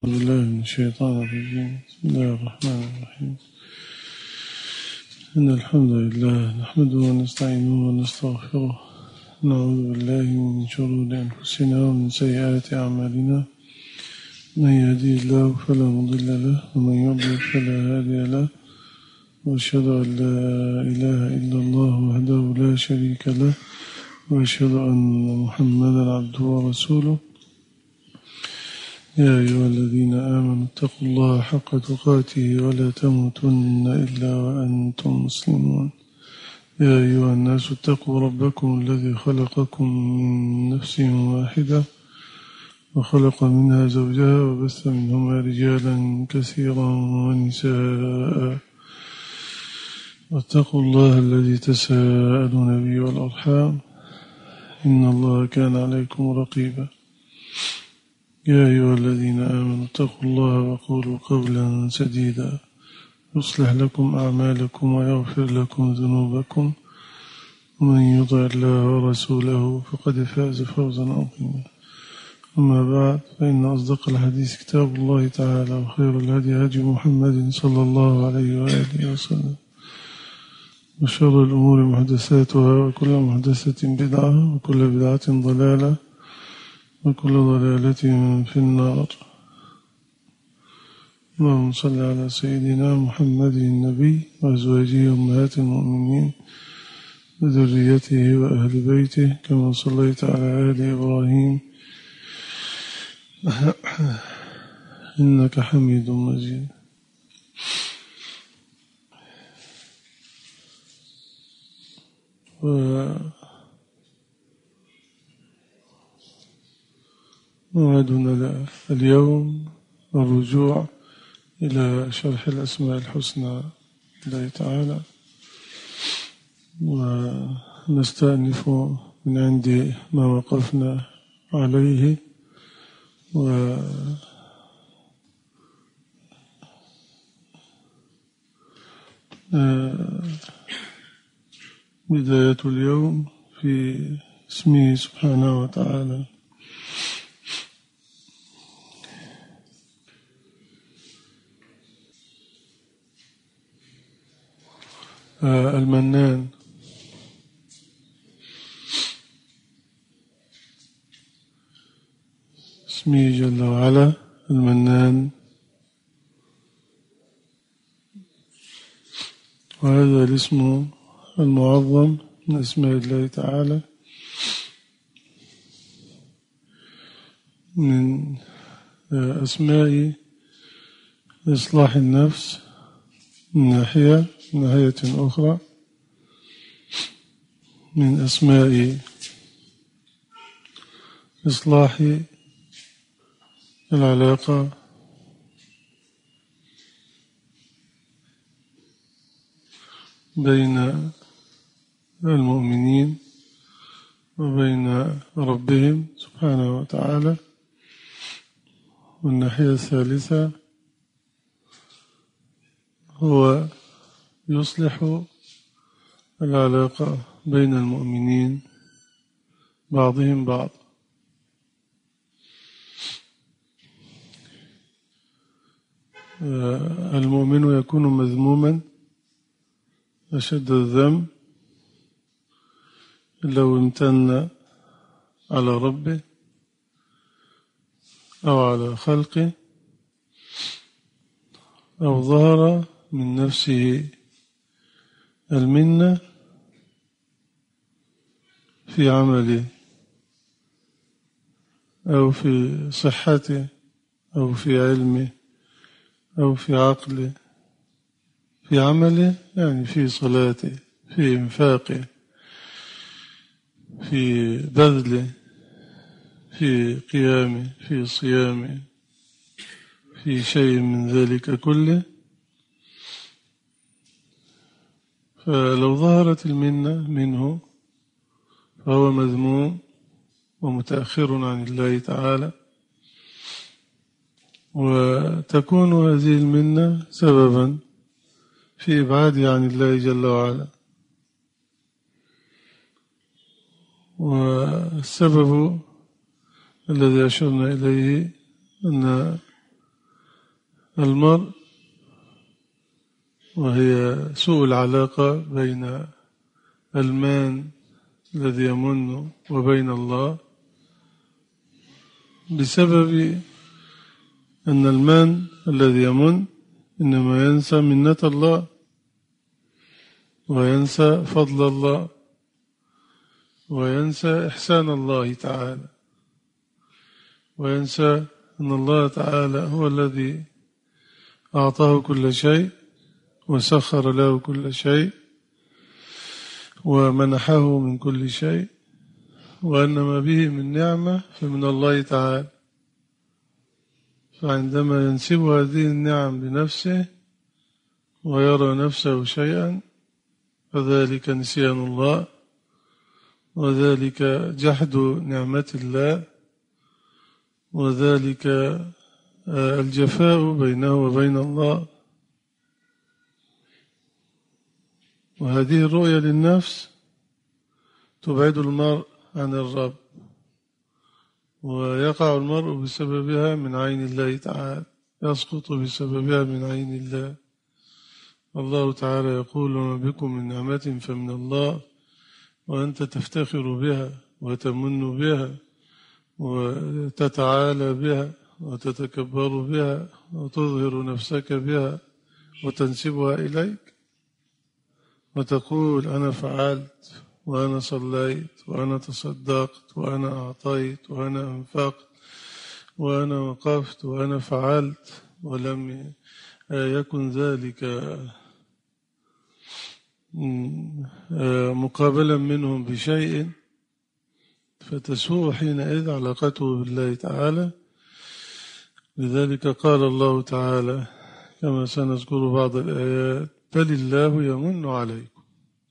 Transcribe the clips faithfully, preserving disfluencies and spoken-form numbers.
أعوذ بالله من الشيطان الرجيم. بسم الله الرحمن الرحيم. إن الحمد لله نحمده ونستعينه ونستغفره، نعوذ بالله من شرور أنفسنا ومن سيئات أعمالنا، من يهدي الله فلا مضل له ومن يضلل فلا هادي له، وأشهد أن لا إله إلا الله وحده لا شريك له، وأشهد أن محمدا عبده ورسوله. يا أيها الذين آمنوا اتقوا الله حق تقاته ولا تموتن إلا وأنتم مسلمون. يا أيها الناس اتقوا ربكم الذي خلقكم من نفس واحدة وخلق منها زوجها وبث منهما رجالا كثيرا ونساء، واتقوا الله الذي تساءلون به والأرحام إن الله كان عليكم رقيبا. يا أيها الذين آمنوا اتقوا الله وقولوا قولا سديدا يصلح لكم أعمالكم ويغفر لكم ذنوبكم، ومن يطع الله ورسوله فقد فاز فوزا عظيما. أما بعد، فإن أصدق الحديث كتاب الله تعالى، وخير الهدي هدي محمد صلى الله عليه وآله وسلم، وشر الأمور محدثاتها، وكل محدثة بدعة، وكل بدعة ضلالة، وكل ضلالة في النار. اللهم صل على سيدنا محمد النبي وأزواجه أمهات المؤمنين وذريته وأهل بيته كما صليت على آل إبراهيم إنك حميد مجيد. و موعدنا اليوم الرجوع إلى شرح الأسماء الحسنى لله تعالى، ونستأنف من عند ما وقفنا عليه، و بداية اليوم في اسمه سبحانه وتعالى. المنان. اسمه جل وعلا المنان، وهذا الاسم المعظم من اسماء الله تعالى، من أسماء إصلاح النفس من ناحية من ناحية أخرى، من أسماء إصلاح العلاقة بين المؤمنين وبين ربهم سبحانه وتعالى. والناحية الثالثة هو يصلح العلاقة بين المؤمنين بعضهم بعض. المؤمن يكون مذموما أشد الذم لو امتن على ربه أو على خلقه، أو ظهر من نفسه المنة في عمله أو في صحته أو في علمه أو في عقله، في عمله يعني في صلاته، في إنفاقه، في بذله، في قيامه، في صيامه، في شيء من ذلك كله. فلو ظهرت المنة منه فهو مذموم ومتأخر عن الله تعالى، وتكون هذه المنة سببا في إبعاده عن الله جل وعلا. والسبب الذي أشرنا إليه أن المرء، وهي سوء العلاقة بين المان الذي يمن وبين الله، بسبب أن المان الذي يمن إنما ينسى منة الله وينسى فضل الله وينسى إحسان الله تعالى، وينسى أن الله تعالى هو الذي أعطاه كل شيء وسخر له كل شيء ومنحه من كل شيء، وأن ما به من نعمة فمن الله تعالى. فعندما ينسب هذه النعم لنفسه ويرى نفسه شيئا فذلك نسيان الله، وذلك جحد نعمة الله، وذلك الجفاء بينه وبين الله. وهذه الرؤية للنفس تبعد المرء عن الرب، ويقع المرء بسببها من عين الله تعالى، يسقط بسببها من عين الله. الله تعالى يقول: وما بكم من نعمة فمن الله، وأنت تفتخر بها وتمن بها وتتعالى بها وتتكبر بها وتظهر نفسك بها وتنسبها إليك وتقول: أنا فعلت وأنا صليت وأنا تصدقت وأنا أعطيت وأنا أنفقت وأنا وقفت وأنا فعلت، ولم يكن ذلك مقابلا منهم بشيء، فتسوء حينئذ علاقته بالله تعالى. لذلك قال الله تعالى كما سنذكر بعض الآيات: بل الله يمن عليكم.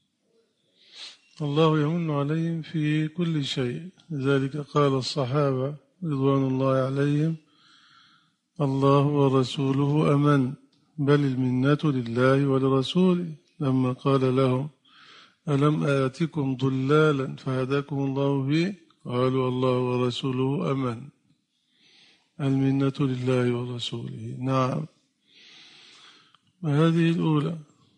الله يمن عليهم في كل شيء. لذلك قال الصحابة رضوان الله عليهم: الله ورسوله أمن، بل المنة لله ولرسوله، لما قال لهم: ألم آتكم ضلالا فهداكم الله به؟ قالوا: الله ورسوله أمن، المنة لله ورسوله. نعم، وهذه الأولى.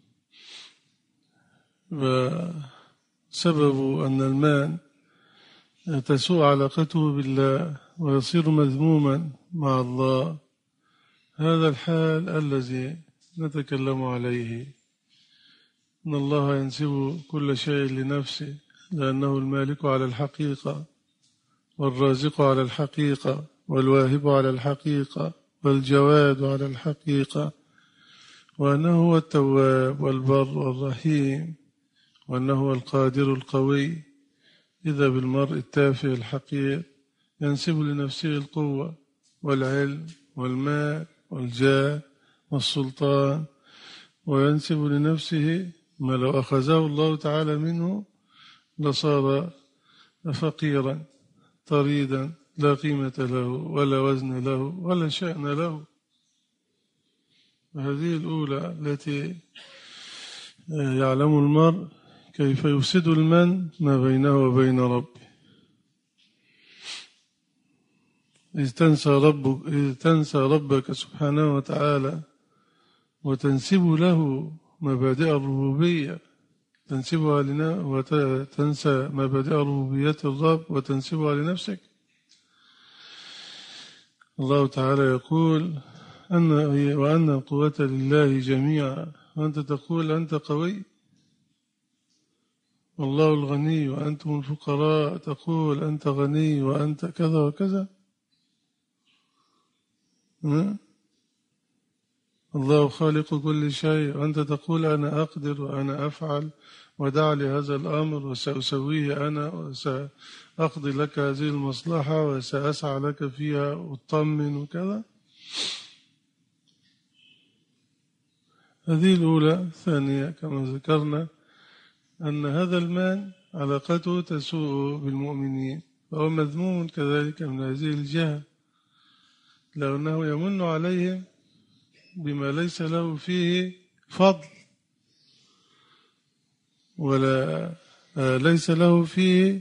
وسبب أن المان تسوء علاقته بالله ويصير مذموما مع الله هذا الحال الذي نتكلم عليه، أن الله ينسب كل شيء لنفسه لأنه المالك على الحقيقة والرازق على الحقيقة والواهب على الحقيقة والجواد على الحقيقة، وأنه هو التواب والبر والرحيم، وأنه هو القادر القوي. إذا بالمرء التافه الحقير ينسب لنفسه القوة والعلم والمال والجاه والسلطان، وينسب لنفسه ما لو أخذه الله تعالى منه لصار فقيرا طريدا لا قيمة له ولا وزن له ولا شأن له. هذه الأولى التي يعلم المرء كيف يفسد المن ما بينه وبين ربه. إذ تنسى ربك, إذ تنسى ربك سبحانه وتعالى وتنسب له مبادئ الربوبية، تنسبها لنا وتنسى مبادئ ربوبية الرب وتنسبها لنفسك. الله تعالى يقول: أن وأن القوة لله جميعا، وأنت تقول أنت قوي، والله الغني وأنتم الفقراء، تقول أنت غني وأنت كذا وكذا. الله خالق كل شيء وأنت تقول أنا أقدر وأنا أفعل ودع لي هذا الأمر وسأسويه أنا وسأقضي لك هذه المصلحة وسأسعى لك فيها وأطمن وكذا. هذه الأولى. الثانية كما ذكرنا أن هذا المال علاقته تسوء بالمؤمنين، فهو مذموم كذلك من هذه الجهة، لأنه يمن عليهم بما ليس له فيه فضل ولا ليس له فيه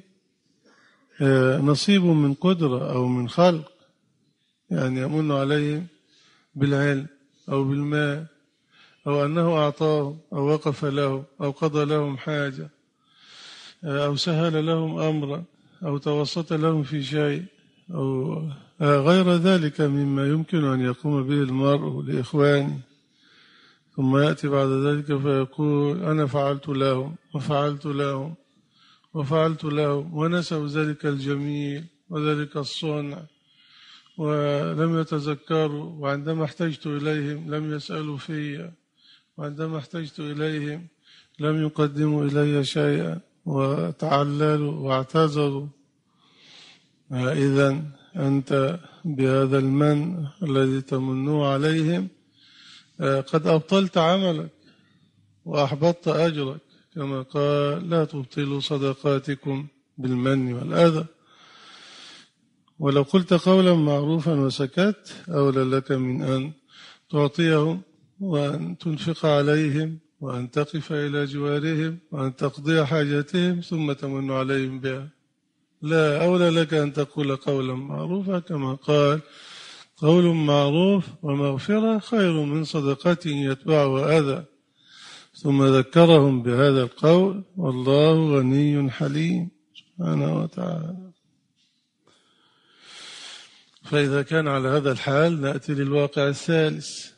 نصيب من قدرة أو من خلق. يعني يمن عليهم بالعلم أو بالمال، أو أنه أعطاهم أو وقف لهم أو قضى لهم حاجة أو سهل لهم أمرا أو توسط لهم في شيء أو غير ذلك مما يمكن أن يقوم به المرء لإخوانه، ثم يأتي بعد ذلك فيقول أنا فعلت لهم وفعلت لهم وفعلت لهم، ونسوا ذلك الجميل وذلك الصنع ولم يتذكروا، وعندما احتجت إليهم لم يسألوا في، وعندما احتجت إليهم لم يقدموا إلي شيئا وتعللوا واعتذروا. إذن أنت بهذا المن الذي تمنه عليهم قد أبطلت عملك وأحبطت أجرك، كما قال لا تبطلوا صدقاتكم بالمن والأذى. ولو قلت قولا معروفا وسكت أولى لك من أن تعطيهم وأن تنفق عليهم وأن تقف إلى جوارهم وأن تقضي حاجتهم ثم تمن عليهم بها. لا، أولى لك أن تقول قولا معروفا، كما قال قول معروف ومغفرة خير من صدقة يتبعها أذى. ثم ذكرهم بهذا القول والله غني حليم سبحانه وتعالى. فإذا كان على هذا الحال نأتي للواقع الثالث.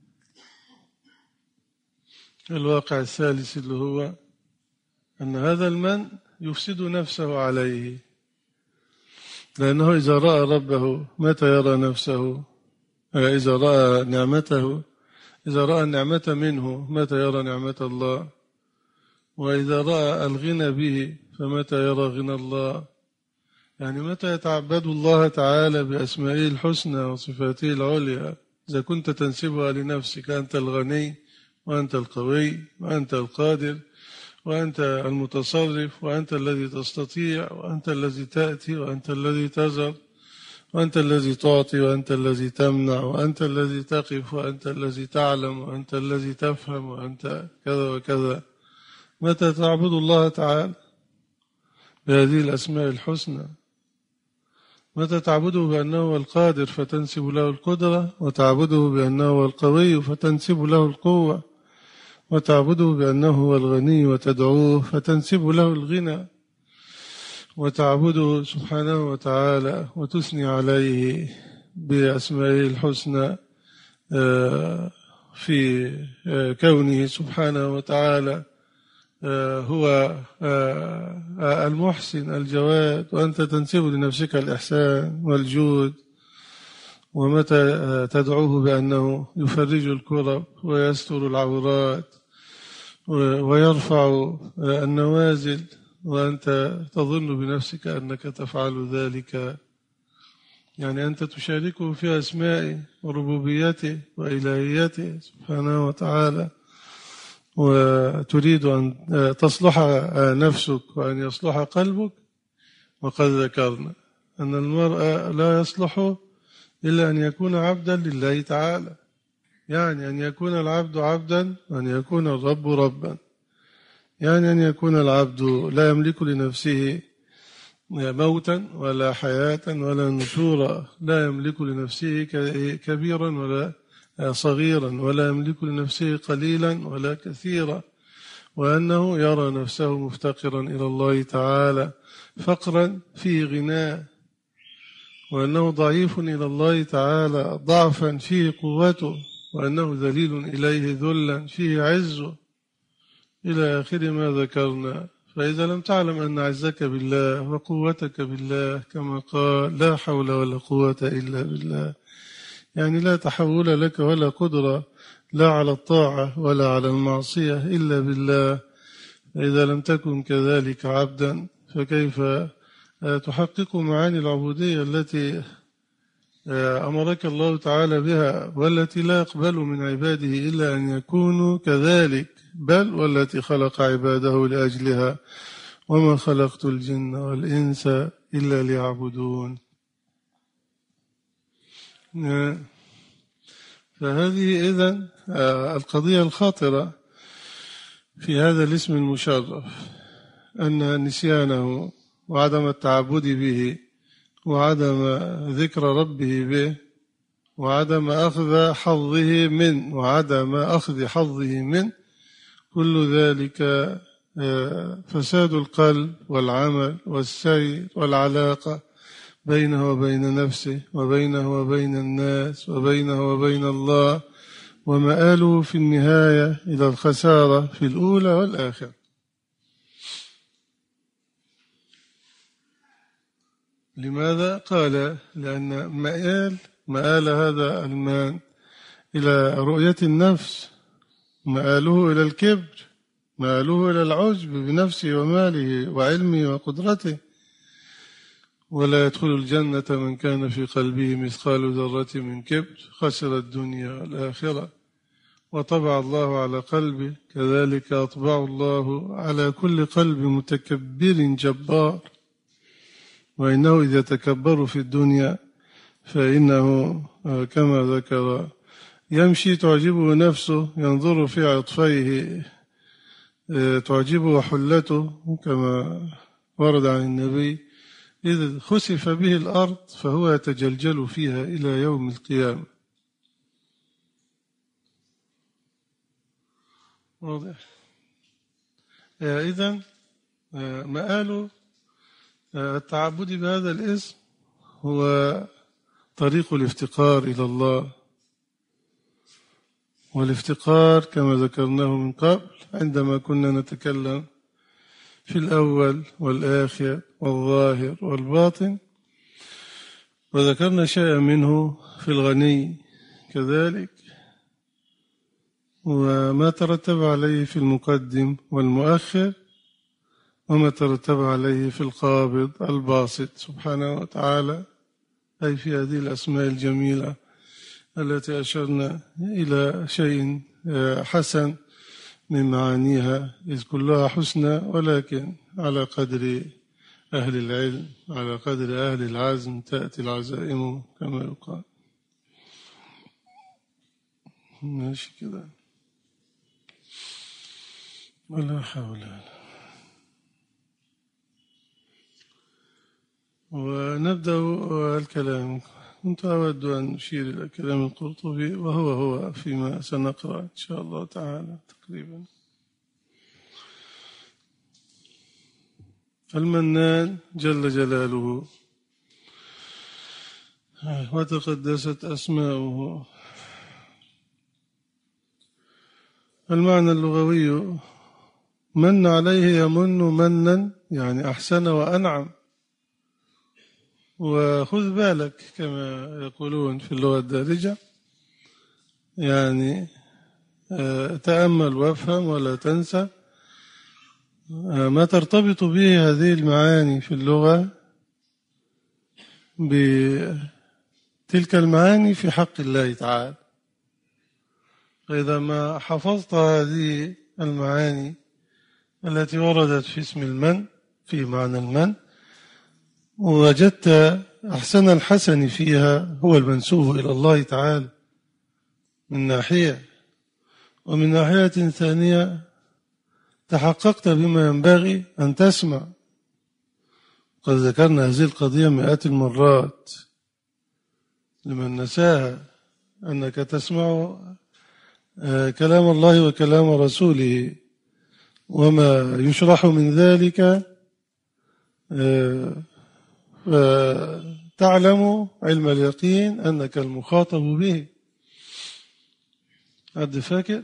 الواقع الثالث اللي هو أن هذا المن يفسد نفسه عليه، لأنه إذا رأى ربه متى يرى نفسه؟ إذا رأى نعمته، إذا رأى النعمة منه متى يرى نعمة الله؟ وإذا رأى الغنى به فمتى يرى غنى الله؟ يعني متى يتعبد الله تعالى بأسمائه الحسنى وصفاته العليا إذا كنت تنسبها لنفسك، أنت الغني وأنت القوي وأنت القادر وأنت المتصرف وأنت الذي تستطيع وأنت الذي تأتي وأنت الذي تزر وأنت الذي تعطي وأنت الذي تمنع وأنت الذي تقف وأنت الذي تعلم وأنت الذي تفهم وأنت كذا وكذا. متى تعبد الله تعالى بهذه الأسماء الحسنى؟ متى تعبده بأنه هو القادر فتنسب له القدرة، وتعبده بأنه هو القوي فتنسب له القوة، وتعبده بأنه هو الغني وتدعوه فتنسب له الغنى، وتعبده سبحانه وتعالى وتثني عليه بأسمائه الحسنى في كونه سبحانه وتعالى هو المحسن الجواد، وأنت تنسب لنفسك الإحسان والجود. ومتى تدعوه بأنه يفرج الكرب ويستر العورات ويرفع النوازل، وأنت تظن بنفسك أنك تفعل ذلك، يعني أنت تشاركه في أسمائه وربوبيته وإلهيته سبحانه وتعالى، وتريد أن تصلح نفسك وأن يصلح قلبك. وقد ذكرنا أن المرء لا يصلح إلا أن يكون عبدا لله تعالى، يعني أن يكون العبد عبدا وأن يكون الرب ربا، يعني أن يكون العبد لا يملك لنفسه موتا ولا حياة ولا نشورا، لا يملك لنفسه كبيرا ولا صغيرا، ولا يملك لنفسه قليلا ولا كثيرا، وأنه يرى نفسه مفتقرا إلى الله تعالى فقرا فيه غناء، وأنه ضعيف إلى الله تعالى ضعفا فيه قوته، وأنه ذليل إليه ذلا فيه عزه، إلى آخر ما ذكرنا. فإذا لم تعلم أن عزك بالله وقوتك بالله، كما قال لا حول ولا قوة إلا بالله، يعني لا تحول لك ولا قدرة لا على الطاعة ولا على المعصية إلا بالله. فإذا لم تكن كذلك عبدا فكيف تحقق معاني العبودية التي أمرك الله تعالى بها، والتي لا يقبل من عباده إلا أن يكونوا كذلك، بل والتي خلق عباده لأجلها وما خلقت الجن والإنس إلا ليعبدون. فهذه إذن القضية الخاطرة في هذا الاسم المشرف، أن نسيانه وعدم التعبد به وعدم ذكر ربه به وعدم أخذ حظه منه وعدم أخذ حظه منه، كل ذلك فساد القلب والعمل والسير والعلاقة بينه وبين نفسه وبينه وبين الناس وبينه وبين الله، ومآله في النهاية إلى الخسارة في الأولى والآخرة. لماذا؟ قال لأن مآل مآل هذا المال إلى رؤية النفس، مآله إلى الكبر، مآله إلى العجب بنفسه وماله وعلمه وقدرته. ولا يدخل الجنة من كان في قلبه مثقال ذرة من كبر، خسر الدنيا والآخرة. وطبع الله على قلبه، كذلك أطبع الله على كل قلب متكبر جبار. وإنه إذا تكبر في الدنيا فإنه كما ذكر يمشي تعجبه نفسه، ينظر في عطفيه تعجبه حلته، كما ورد عن النبي إذا خسف به الأرض فهو يتجلجل فيها إلى يوم القيامة. واضح؟ إذن مآل التعبد بهذا الاسم هو طريق الافتقار إلى الله، والافتقار كما ذكرناه من قبل عندما كنا نتكلم في الأول والآخر والظاهر والباطن، وذكرنا شيئا منه في الغني كذلك، وما ترتب عليه في المقدم والمؤخر، وما ترتب عليه في القابض الباسط سبحانه وتعالى، أي في هذه الأسماء الجميلة التي أشرنا إلى شيء حسن من معانيها، إذ كلها حسنى، ولكن على قدر أهل العلم، على قدر أهل العزم تأتي العزائم كما يقال. ماشي كده، ولا حول. ونبدأ الكلام. كنت أود أن أشير إلى كلام القرطبي، وهو هو فيما سنقرأ إن شاء الله تعالى تقريبا. المنان جل جلاله وتقدست أسماؤه. المعنى اللغوي من عليه يمن منا، يعني أحسن وأنعم. وخذ بالك كما يقولون في اللغة الدارجة، يعني تأمل وافهم ولا تنسى ما ترتبط به هذه المعاني في اللغة بتلك المعاني في حق الله تعالى. فإذا ما حفظت هذه المعاني التي وردت في اسم المن، في معنى المن، ووجدت أحسن الحسن فيها هو المنسوب إلى الله تعالى من ناحية، ومن ناحية ثانية تحققت بما ينبغي أن تسمع. قد ذكرنا هذه القضية مئات المرات لمن نساها، أنك تسمع كلام الله وكلام رسوله، وما يشرح من ذلك فتعلم علم اليقين أنك المخاطب به. عد فاكر؟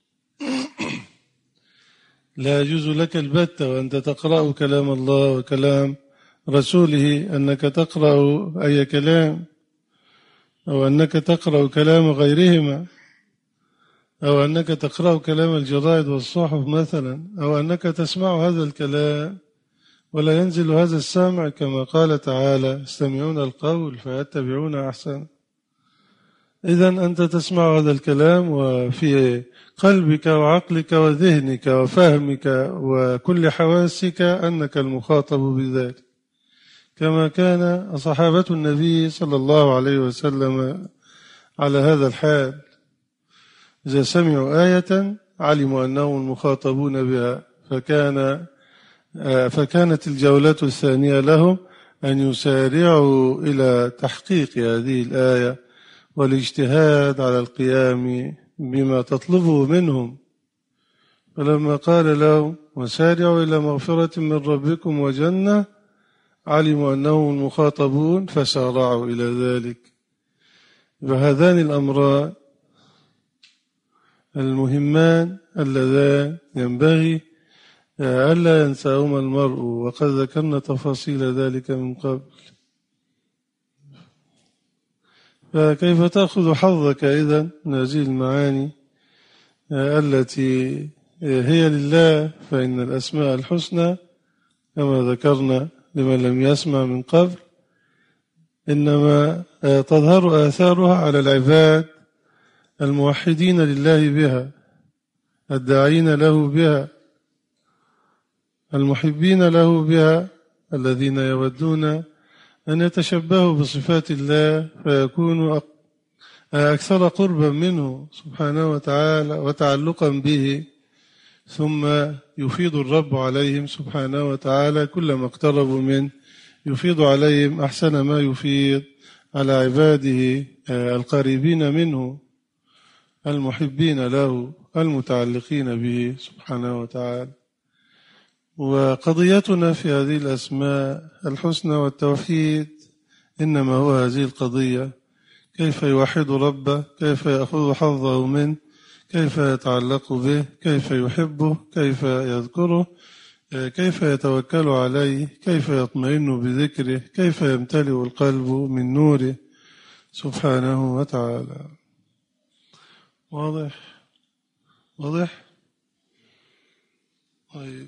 لا يجوز لك البتة وأنت تقرأ كلام الله وكلام رسوله أنك تقرأ أي كلام، أو أنك تقرأ كلام غيرهما، أو أنك تقرأ كلام الجرائد والصحف مثلا، أو أنك تسمع هذا الكلام ولا ينزل هذا السمع، كما قال تعالى استمعون القول فيتبعون أحسن. إذن أنت تسمع هذا الكلام وفي قلبك وعقلك وذهنك وفهمك وكل حواسك أنك المخاطب بذلك، كما كان صحابة النبي صلى الله عليه وسلم على هذا الحال. إذا سمعوا آية علموا أنهم المخاطبون بها، فكان فكانت الجولة الثانية لهم أن يسارعوا إلى تحقيق هذه الآية والاجتهاد على القيام بما تطلبه منهم. فلما قال لهم وسارعوا إلى مغفرة من ربكم وجنة علموا أنهم المخاطبون فسارعوا إلى ذلك. فهذان الأمران المهمان اللذان ينبغي ألا ينساهما المرء، وقد ذكرنا تفاصيل ذلك من قبل. فكيف تأخذ حظك إذن من هذه المعاني التي هي لله؟ فإن الأسماء الحسنى كما ذكرنا لمن لم يسمع من قبل إنما تظهر آثارها على العباد الموحدين لله بها، الداعين له بها، المحبين له بها، الذين يودون أن يتشبهوا بصفات الله فيكونوا أكثر قربا منه سبحانه وتعالى وتعلقا به، ثم يفيض الرب عليهم سبحانه وتعالى كلما اقتربوا منه، يفيض عليهم أحسن ما يفيض على عباده القريبين منه المحبين له المتعلقين به سبحانه وتعالى. وقضيتنا في هذه الأسماء الحسنى والتوحيد إنما هو هذه القضية: كيف يوحد ربه، كيف يأخذ حظه منه، كيف يتعلق به، كيف يحبه، كيف يذكره، كيف يتوكل عليه، كيف يطمئن بذكره، كيف يمتلئ القلب من نوره سبحانه وتعالى. واضح واضح طيب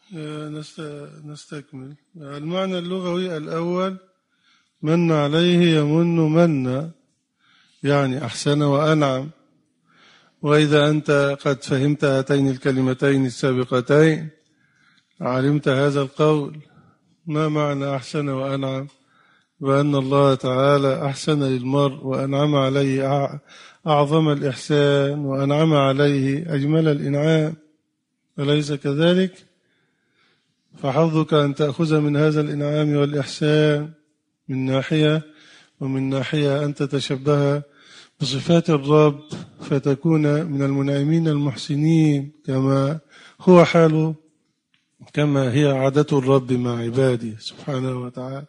نستكمل. المعنى اللغوي الأول: من عليه يمن منا، يعني أحسن وأنعم. وإذا أنت قد فهمت هاتين الكلمتين السابقتين علمت هذا القول. ما معنى أحسن وأنعم؟ وأن الله تعالى أحسن للمرء وأنعم عليه أعظم الإحسان وأنعم عليه أجمل الإنعام، أليس كذلك؟ فحظك أن تأخذ من هذا الإنعام والإحسان من ناحية، ومن ناحية أن تتشبه بصفات الرب فتكون من المنعمين المحسنين كما هو حاله، كما هي عادة الرب مع عباده سبحانه وتعالى.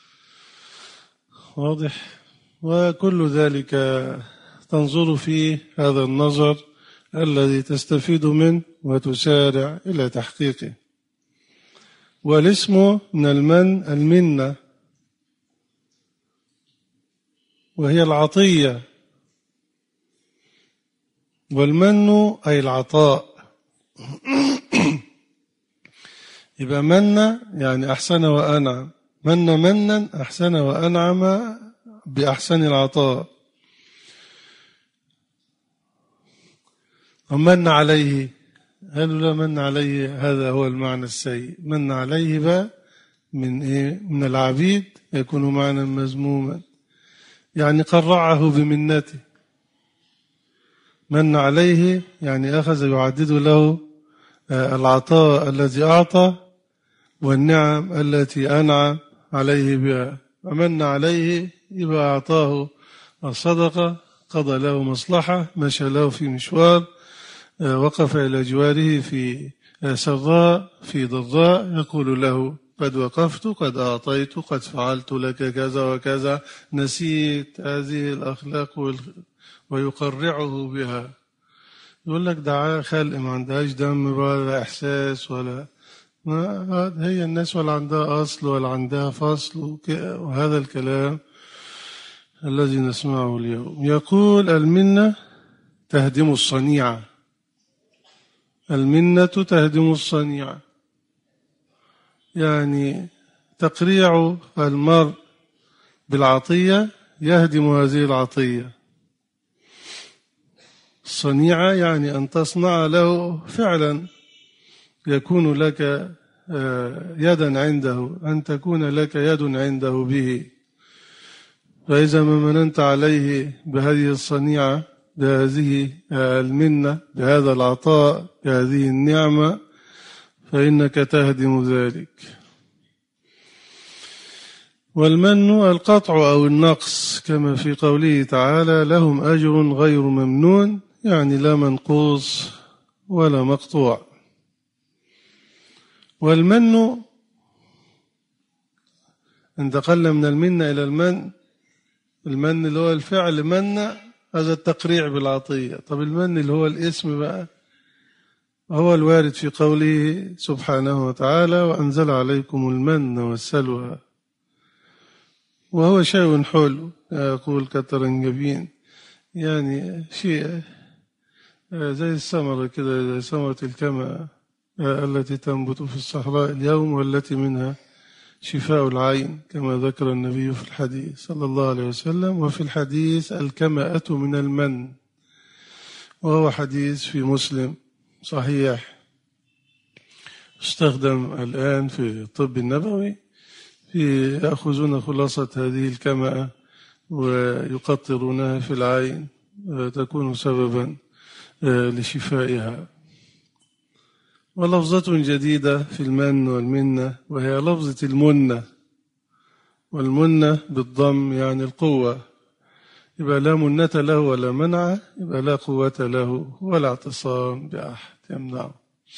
واضح؟ وكل ذلك تنظر فيه هذا النظر الذي تستفيد منه وتسارع إلى تحقيقه. والاسم من المن المنة، وهي العطية، والمن أي العطاء. يبقى من يعني أحسن وأنعم، من منا أحسن وأنعم بأحسن العطاء. ومن عليه، قالوا لا من عليه هذا هو المعنى السيء. من عليه بقى من إيه؟ من العبيد يكون معنى مذموما، يعني قرعه بمنته. من عليه يعني أخذ يعدد له العطاء الذي أعطى والنعم التي أنعم عليه بها. ومن عليه يبقى أعطاه الصدقة، قضى له مصلحة، مشى له في مشوار، وقف إلى جواره في سراء في ضراء، يقول له قد وقفت، قد أعطيت، قد فعلت لك كذا وكذا، نسيت هذه الأخلاق ويقرعه بها. يقول لك دعاء خلق ما عندهاش دم ولا إحساس ولا ما، هي الناس ولا عندها أصل ولا عندها فصل، وهذا الكلام الذي نسمعه اليوم. يقول المنة تهدم الصنيعة، المنة تهدم الصنيعة، يعني تقريع المرء بالعطية يهدم هذه العطية. الصنيعة يعني أن تصنع له فعلا يكون لك يدا عنده، أن تكون لك يد عنده به. فإذا ما مننت عليه بهذه الصنيعة، بهذه المنة، بهذا العطاء، بهذه النعمة، فإنك تهدم ذلك. والمن القطع أو النقص كما في قوله تعالى لهم أجر غير ممنون، يعني لا منقوص ولا مقطوع. والمن انتقلنا من المن إلى المن. المن اللي هو الفعل من، هذا التقريع بالعطية. طب المن اللي هو الاسم بقى، هو الوارد في قوله سبحانه وتعالى وأنزل عليكم المن والسلوى، وهو شيء حلو يقول كالترنجبين، يعني شيء زي الثمرة كده، زي ثمرة الكمأ التي تنبت في الصحراء اليوم والتي منها شفاء العين كما ذكر النبي في الحديث صلى الله عليه وسلم. وفي الحديث الكمأة من المن، وهو حديث في مسلم صحيح، استخدم الآن في الطب النبوي، في يأخذون خلاصة هذه الكمأة ويقطرونها في العين تكون سببا لشفائها. ولفظة جديدة في المن والمنة، وهي لفظة المنة، والمنة بالضم يعني القوة، يبقى لا منة له ولا منع، يبقى لا قوة له ولا اعتصام بأحد يمنعه.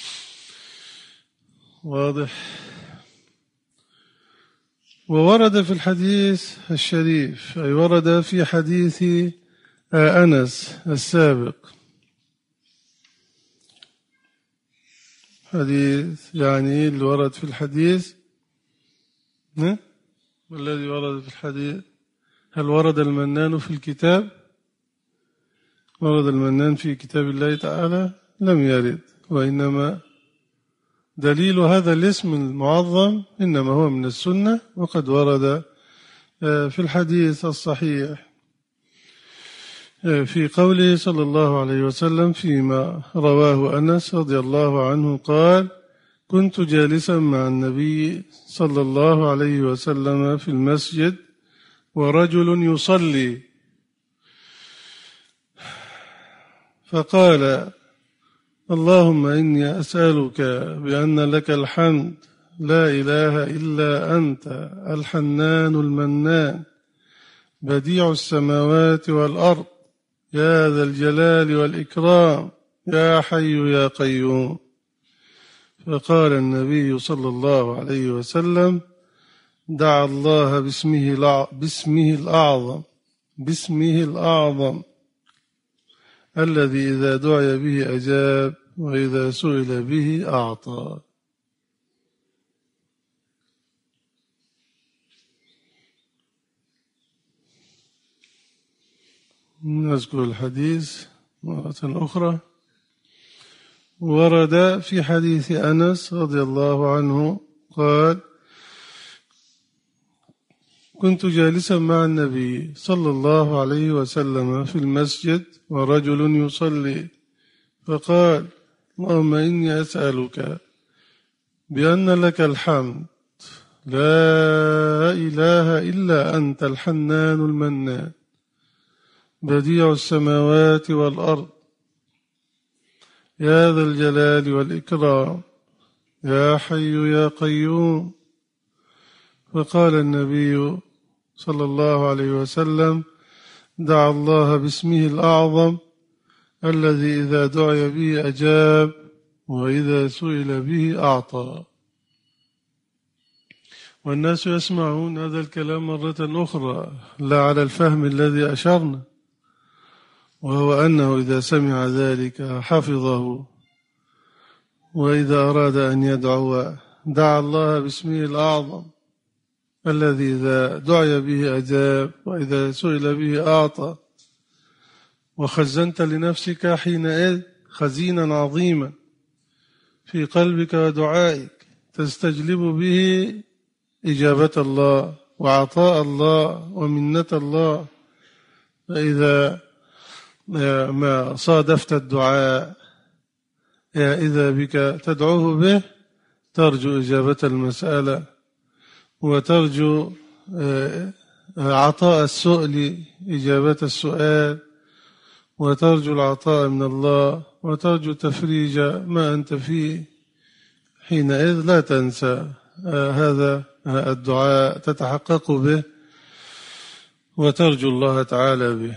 واضح؟ وورد في الحديث الشريف، أي ورد في حديث أنس السابق، حديث يعني اللي ورد في الحديث، والذي ورد في الحديث، هل ورد المنان في الكتاب؟ ورد المنان في كتاب الله تعالى؟ لم يرد، وإنما دليل هذا الاسم المعظم إنما هو من السنة، وقد ورد في الحديث الصحيح في قوله صلى الله عليه وسلم فيما رواه أنس رضي الله عنه قال كنت جالسا مع النبي صلى الله عليه وسلم في المسجد ورجل يصلي، فقال اللهم إني أسألك بأن لك الحمد لا إله إلا أنت الحنان المنان بديع السماوات والأرض يا ذا الجلال والإكرام يا حي يا قيوم. فقال النبي صلى الله عليه وسلم دعا الله باسمه باسمه الأعظم باسمه الأعظم الذي إذا دعي به أجاب وإذا سئل به أعطى. نذكر الحديث مرة أخرى. ورد في حديث أنس رضي الله عنه قال كنت جالسا مع النبي صلى الله عليه وسلم في المسجد ورجل يصلي، فقال اللهم إني أسألك بأن لك الحمد لا إله إلا أنت الحنان المنان بديع السماوات والأرض يا ذا الجلال والإكرام يا حي يا قيوم. فقال النبي صلى الله عليه وسلم دعا الله باسمه الأعظم الذي إذا دعي به أجاب وإذا سئل به أعطى. والناس يسمعون هذا الكلام مرة أخرى لا على الفهم الذي أشرنا، وهو أنه إذا سمع ذلك حفظه، وإذا أراد أن يدعو دعا الله باسمه الأعظم الذي إذا دعي به أجاب وإذا سئل به أعطى. وخزنت لنفسك حينئذ خزينا عظيما في قلبك ودعائك تستجلب به إجابة الله وعطاء الله ومنة الله. فإذا ما صادفت الدعاء إذا بك تدعوه به ترجو إجابة المسألة وترجو عطاء السؤل إجابة السؤال، وترجو العطاء من الله وترجو تفريج ما أنت فيه. حينئذ لا تنسى هذا الدعاء تتحقق به وترجو الله تعالى به.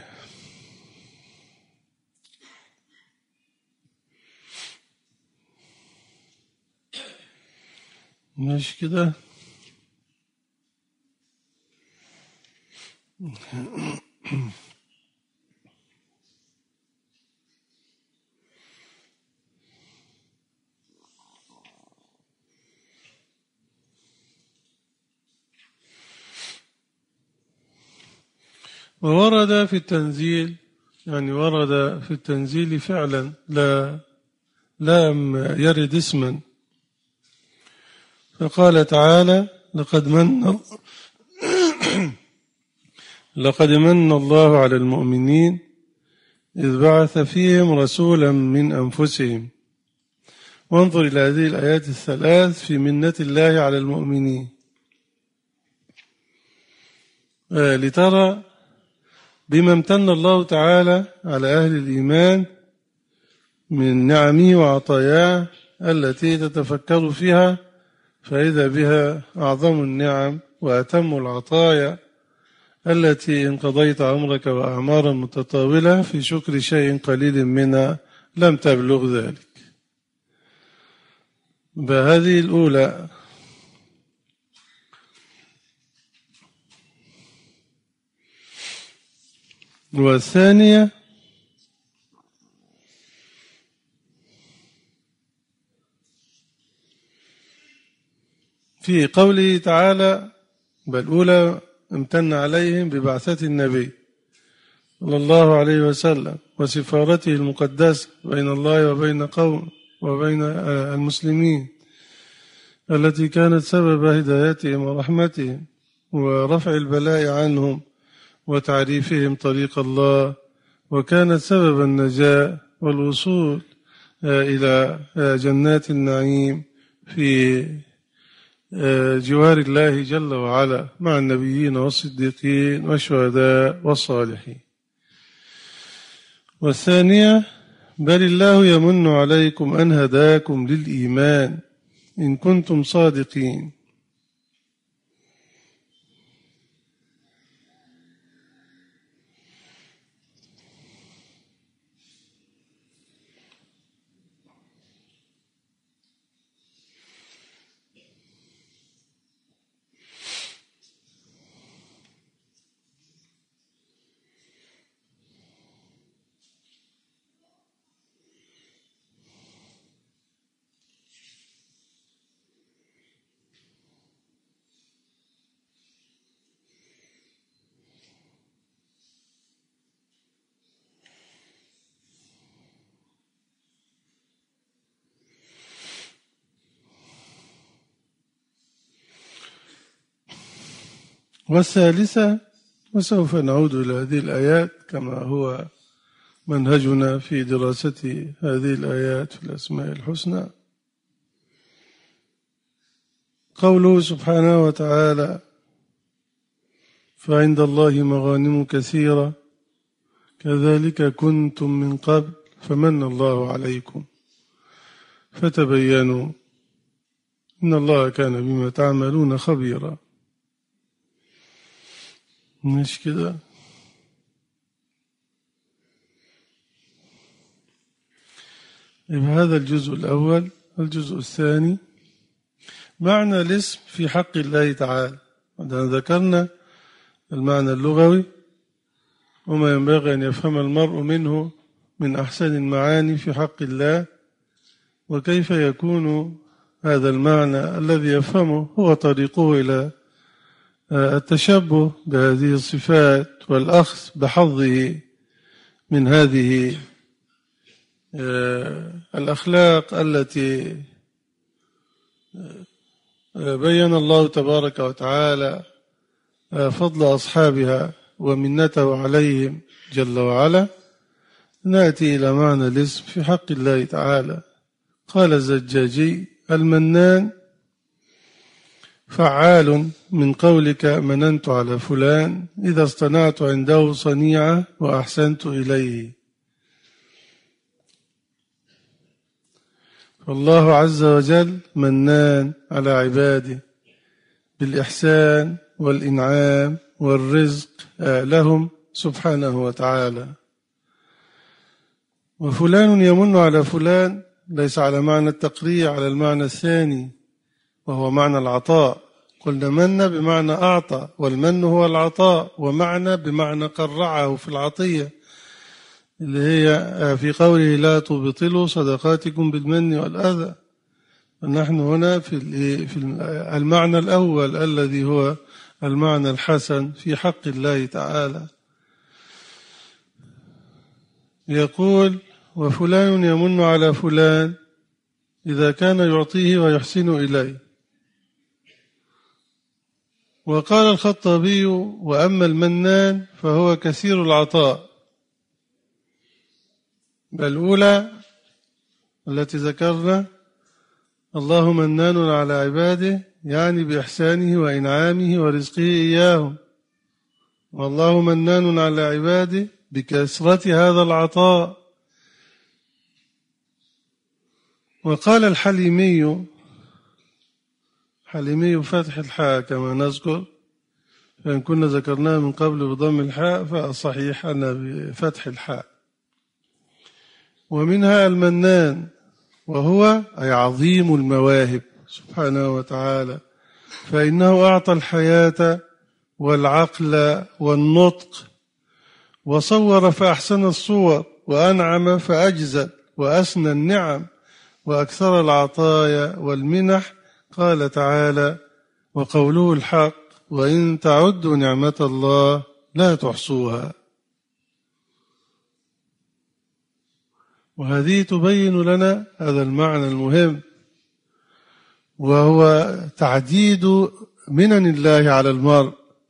مش كده؟ وورد في التنزيل، يعني ورد في التنزيل فعلا لا لم يرد اسما، فقال تعالى: لقد من لقد من الله على المؤمنين إذ بعث فيهم رسولا من أنفسهم. وانظر إلى هذه الآيات الثلاث في منة الله على المؤمنين لترى بما امتن الله تعالى على أهل الإيمان من نعمه وعطاياه التي تتفكر فيها، فإذا بها أعظم النعم وأتم العطايا التي إن قضيت عمرك وأعمارا متطاولة في شكر شيء قليل منها لم تبلغ ذلك. بهذه الأولى. والثانية في قوله تعالى: بل أولى امتن عليهم ببعثة النبي صلى الله عليه وسلم وسفارته المقدسة بين الله وبين قوم وبين المسلمين، التي كانت سبب هدايتهم ورحمتهم ورفع البلاء عنهم وتعريفهم طريق الله، وكانت سبب النجاة والوصول إلى جنات النعيم في جوار الله جل وعلا مع النبيين والصديقين والشهداء والصالحين. والثانية: بل الله يمن عليكم أن هداكم للإيمان إن كنتم صادقين. والثالثة، وسوف نعود إلى هذه الآيات كما هو منهجنا في دراسة هذه الآيات في الأسماء الحسنى، قوله سبحانه وتعالى: فعند الله مغانم كثيرة كذلك كنتم من قبل فمن الله عليكم فتبينوا إن الله كان بما تعملون خبيرا. مش كده؟ هذا الجزء الأول. الجزء الثاني: معنى الاسم في حق الله تعالى. ذكرنا المعنى اللغوي وما ينبغي أن يفهم المرء منه من أحسن المعاني في حق الله، وكيف يكون هذا المعنى الذي يفهمه هو طريقه إلى التشبه بهذه الصفات والأخذ بحظه من هذه الأخلاق التي بين الله تبارك وتعالى فضل أصحابها ومنته عليهم جل وعلا. نأتي إلى معنى الاسم في حق الله تعالى. قال الزجاجي: المنان فعال من قولك مننت على فلان إذا اصطنعت عنده صنيعة وأحسنت إليه. فالله عز وجل منان على عباده بالإحسان والإنعام والرزق لهم سبحانه وتعالى. وفلان يمن على فلان ليس على معنى التقريع، على المعنى الثاني وهو معنى العطاء. قلنا من بمعنى أعطى، والمن هو العطاء، ومعنى بمعنى قرعه في العطية اللي هي في قوله لا تبطلوا صدقاتكم بالمن والأذى. نحن هنا في في المعنى الأول الذي هو المعنى الحسن في حق الله تعالى. يقول وفلان يمن على فلان إذا كان يعطيه ويحسن إليه. وقال الخطابي وأما المنان فهو كثير العطاء. الأولى التي ذكرنا الله منان على عباده، يعني بإحسانه وإنعامه ورزقه إياهم، والله منان على عباده بكثرة هذا العطاء. وقال الحليمي، حليمي فتح الحاء كما نذكر، فإن كنا ذكرناه من قبل بضم الحاء فالصحيح أن بفتح الحاء. ومنها المنان وهو أي عظيم المواهب سبحانه وتعالى، فإنه أعطى الحياة والعقل والنطق، وصور فأحسن الصور، وأنعم فأجزل، وأسنى النعم، وأكثر العطايا والمنح. قال تعالى وقوله الحق وإن تعدوا نعمة الله لا تحصوها. وهذه تبين لنا هذا المعنى المهم، وهو تعديد منن الله على المرء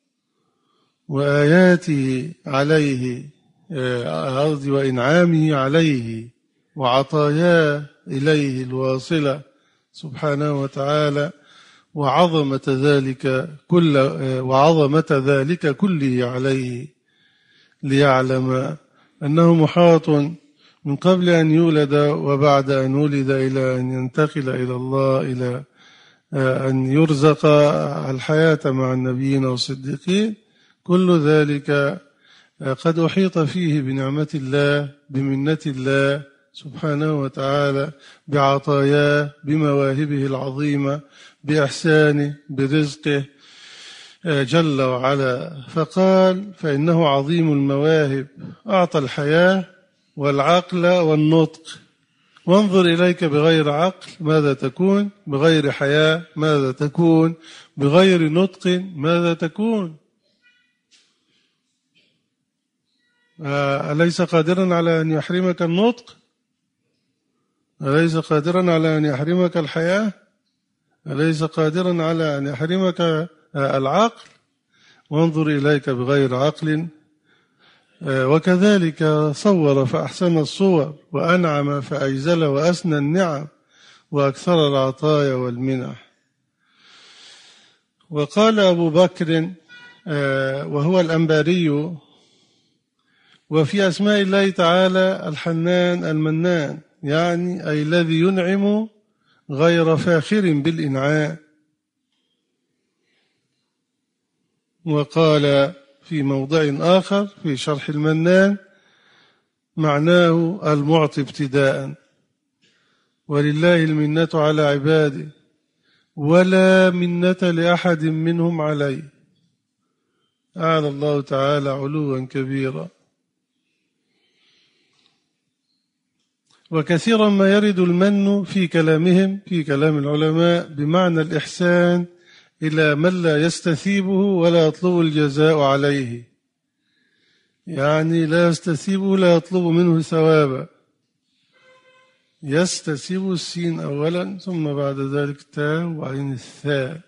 وآياته عليه وإنعامه عليه وعطاياه إليه الواصلة سبحانه وتعالى، وعظمة ذلك كل وعظمة ذلك كله عليه، ليعلم أنه محاط من قبل أن يولد وبعد أن ولد إلى أن ينتقل إلى الله، إلى أن يرزق الحياة مع النبيين والصديقين. كل ذلك قد أحيط فيه بنعمة الله، بمنة الله سبحانه وتعالى، بعطاياه، بمواهبه العظيمة، بإحسانه، برزقه جل وعلا. فقال فإنه عظيم المواهب، أعطى الحياة والعقل والنطق. وانظر إليك بغير عقل ماذا تكون، بغير حياة ماذا تكون، بغير نطق ماذا تكون. أليس قادرا على أن يحرمك النطق؟ أليس قادرا على أن يحرمك الحياة؟ أليس قادرا على أن يحرمك العقل؟ وانظر إليك بغير عقل. وكذلك صور فأحسن الصور، وأنعم فأجزل، وأسنى النعم، وأكثر العطايا والمنح. وقال أبو بكر وهو الأنباري وفي أسماء الله تعالى الحنان المنان، يعني أي الذي ينعم غير فاخر بالإنعام. وقال في موضع آخر في شرح المنان معناه المعطي ابتداء، ولله المنة على عباده ولا منة لأحد منهم عليه. أعلى الله تعالى علوا كبيرا. وكثيرا ما يرد المن في كلامهم، في كلام العلماء، بمعنى الإحسان إلى من لا يستثيبه ولا يطلب الجزاء عليه، يعني لا يستثيبه، لا يطلب منه ثوابا. يستثيب السين أولا ثم بعد ذلك التاء وعين الثاء.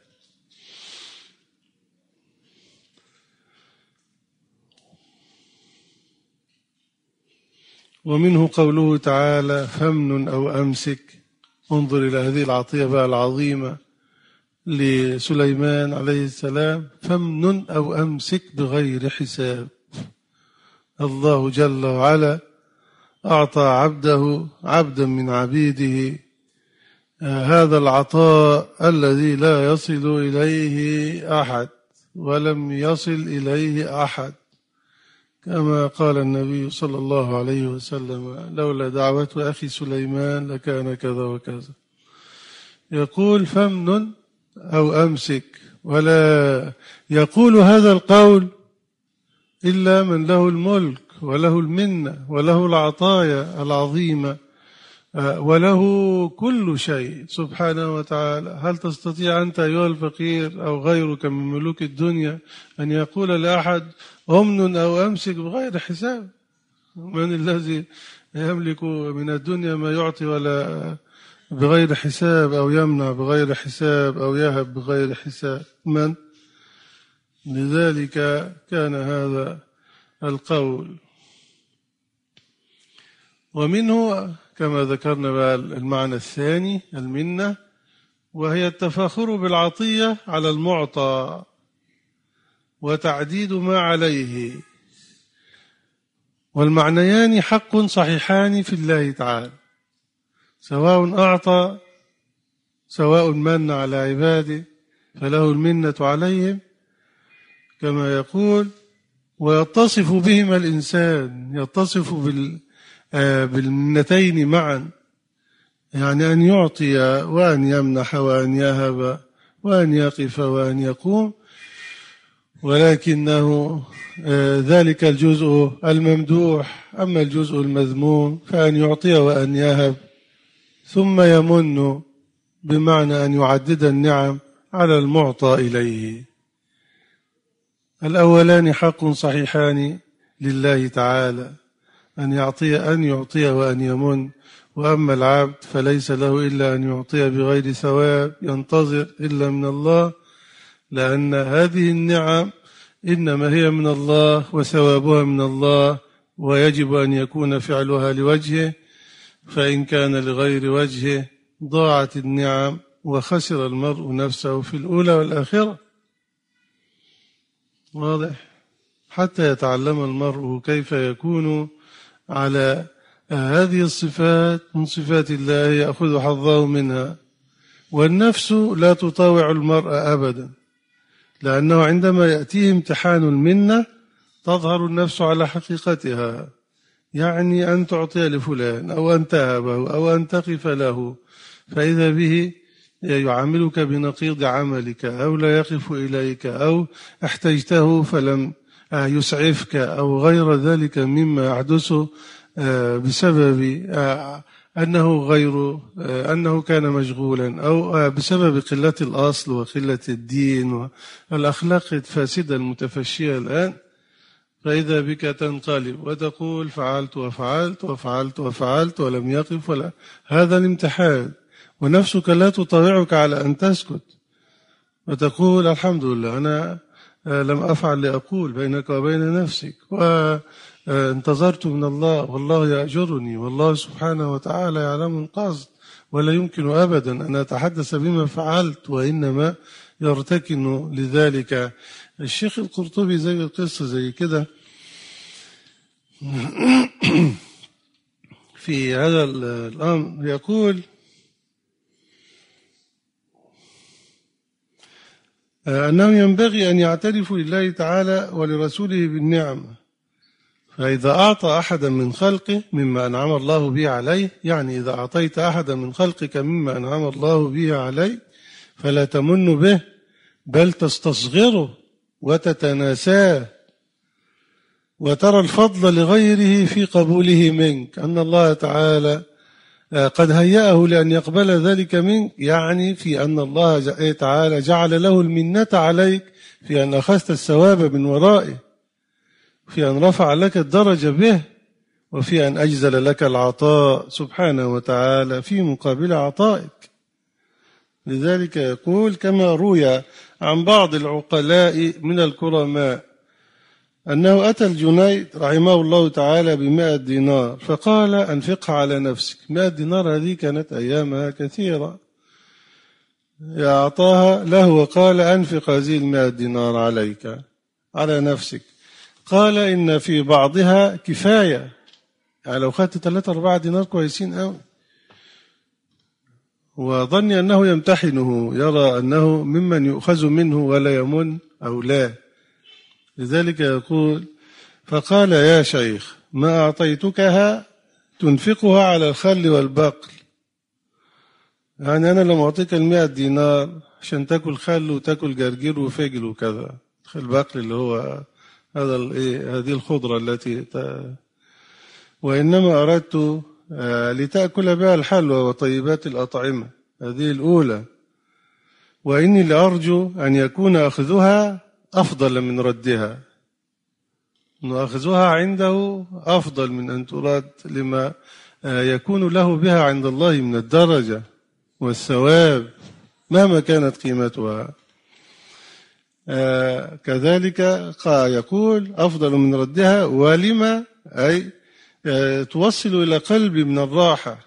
ومنه قوله تعالى فمن أو أمسك. انظر إلى هذه العطية بقى العظيمة لسليمان عليه السلام، فمن أو أمسك بغير حساب. الله جل وعلا أعطى عبده، عبدا من عبيده، هذا العطاء الذي لا يصل إليه أحد ولم يصل إليه أحد، كما قال النبي صلى الله عليه وسلم: لولا دعوة أخي سليمان لكان كذا وكذا. يقول: فمن أو أمسك، ولا يقول هذا القول إلا من له الملك وله المنة وله العطايا العظيمة وله كل شيء سبحانه وتعالى. هل تستطيع أنت أيها الفقير أو غيرك من ملوك الدنيا أن يقول لأحد أمن أو أمسك بغير حساب؟ من الذي يملك من الدنيا ما يعطي ولا بغير حساب، أو يمنع بغير حساب، أو يهب بغير حساب؟ من؟ لذلك كان هذا القول. ومنه كما ذكرنا بقى المعنى الثاني، المنة، وهي التفاخر بالعطية على المعطى وتعديد ما عليه. والمعنيان حق صحيحان في الله تعالى، سواء أعطى سواء من على عباده فله المنة عليهم كما يقول، ويتصف بهما الإنسان، يتصف بال بالمنتين معا، يعني أن يعطي وأن يمنح وأن يهب وأن يقف وأن يقوم، ولكنه ذلك الجزء الممدوح. أما الجزء المذموم فأن يعطي وأن يهب ثم يمن، بمعنى أن يعدد النعم على المعطى إليه. الأولان حق صحيحان لله تعالى، أن يعطي أن يعطي وأن يمن. وأما العبد فليس له إلا أن يعطي بغير ثواب ينتظر إلا من الله، لأن هذه النعم إنما هي من الله وثوابها من الله، ويجب أن يكون فعلها لوجهه، فإن كان لغير وجهه ضاعت النعم وخسر المرء نفسه في الأولى والآخرة. واضح؟ حتى يتعلم المرء كيف يكون على هذه الصفات من صفات الله، يأخذ حظه منها. والنفس لا تطاوع المرء أبدا، لأنه عندما يأتيه امتحان المنة تظهر النفس على حقيقتها، يعني أن تعطي لفلان أو أن تهبه أو أن تقف له، فإذا به يعاملك بنقيض عملك، أو لا يقف إليك، أو احتجته فلم يسعفك، أو غير ذلك مما يحدث بسبب أنه غير أنه كان مشغولا، أو بسبب قلة الأصل وقلة الدين والأخلاق الفاسدة المتفشية الآن. فإذا بك تنقلب وتقول فعلت وفعلت وفعلت وفعلت ولم يقف، ولا هذا الامتحان. ونفسك لا تطاوعك على أن تسكت وتقول الحمد لله أنا لم أفعل لأقول بينك وبين نفسك، وانتظرت من الله والله يأجرني، والله سبحانه وتعالى يعلم القصد، ولا يمكن أبدا أن أتحدث بما فعلت، وإنما يرتكن لذلك. الشيخ القرطبي زي القصة زي كده في هذا الأمر يقول أنه ينبغي أن يعترفوا لله تعالى ولرسوله بالنعمة، فإذا أعطى أحدا من خلقه مما أنعم الله به عليه، يعني إذا أعطيت أحدا من خلقك مما أنعم الله به عليه فلا تمن به، بل تستصغره وتتناساه، وترى الفضل لغيره في قبوله منك، أن الله تعالى قد هيأه لأن يقبل ذلك منك، يعني في أن الله تعالى جعل له المنة عليك في أن أخذت الثواب من ورائه، في أن رفع لك الدرجة به، وفي أن أجزل لك العطاء سبحانه وتعالى في مقابل عطائك. لذلك يقول كما روي عن بعض العقلاء من الكرماء أنه أتى الجنيد رحمه الله تعالى بمائة دينار، فقال أنفقها على نفسك. مائة دينار هذه كانت أيامها كثيرة، أعطاها له وقال أنفق هذه المائة دينار عليك على نفسك. قال إن في بعضها كفاية، يعني لو خدت ثلاثة أربعة دينار كويسين أوي، وظن أنه يمتحنه، يرى أنه ممن يؤخذ منه ولا يمن أو لا. لذلك يقول: فقال يا شيخ ما أعطيتكها تنفقها على الخل والبقل. يعني أنا لما أعطيك المئة دينار عشان تأكل خل وتأكل جرجير وفجل وكذا، البقل اللي هو هذا هذه الخضرة التي ت... وإنما أردت لتأكل بها الحلوى وطيبات الأطعمة، هذه الأولى. وإني لأرجو أن يكون أخذها أفضل من ردها، أن أخذها عنده أفضل من أن ترد، لما يكون له بها عند الله من الدرجة والثواب مهما كانت قيمتها. كذلك يقول أفضل من ردها، ولما أي توصل إلى قلبي من الراحة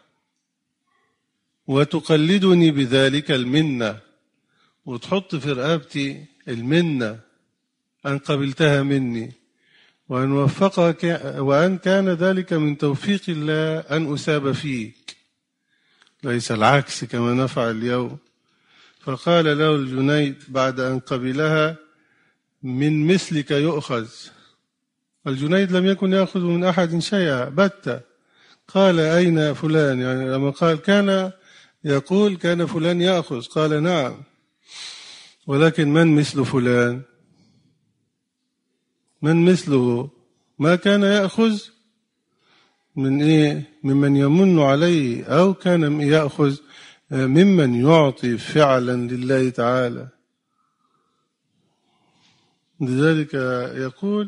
وتقلدني بذلك المنة، وتحط في رقبتي المنة أن قبلتها مني، وأن وفقك، وأن كان ذلك من توفيق الله أن أساب فيك، ليس العكس كما نفعل اليوم. فقال له الجنيد بعد أن قبلها: من مثلك يؤخذ. الجنيد لم يكن يأخذ من أحد شيئا بتة. قال: أين فلان؟ يعني لما قال كان يقول كان فلان يأخذ، قال: نعم، ولكن من مثل فلان؟ من مثله؟ ما كان يأخذ من إيه؟ ممن يمن عليه، أو كان يأخذ ممن يعطي فعلا لله تعالى. لذلك يقول: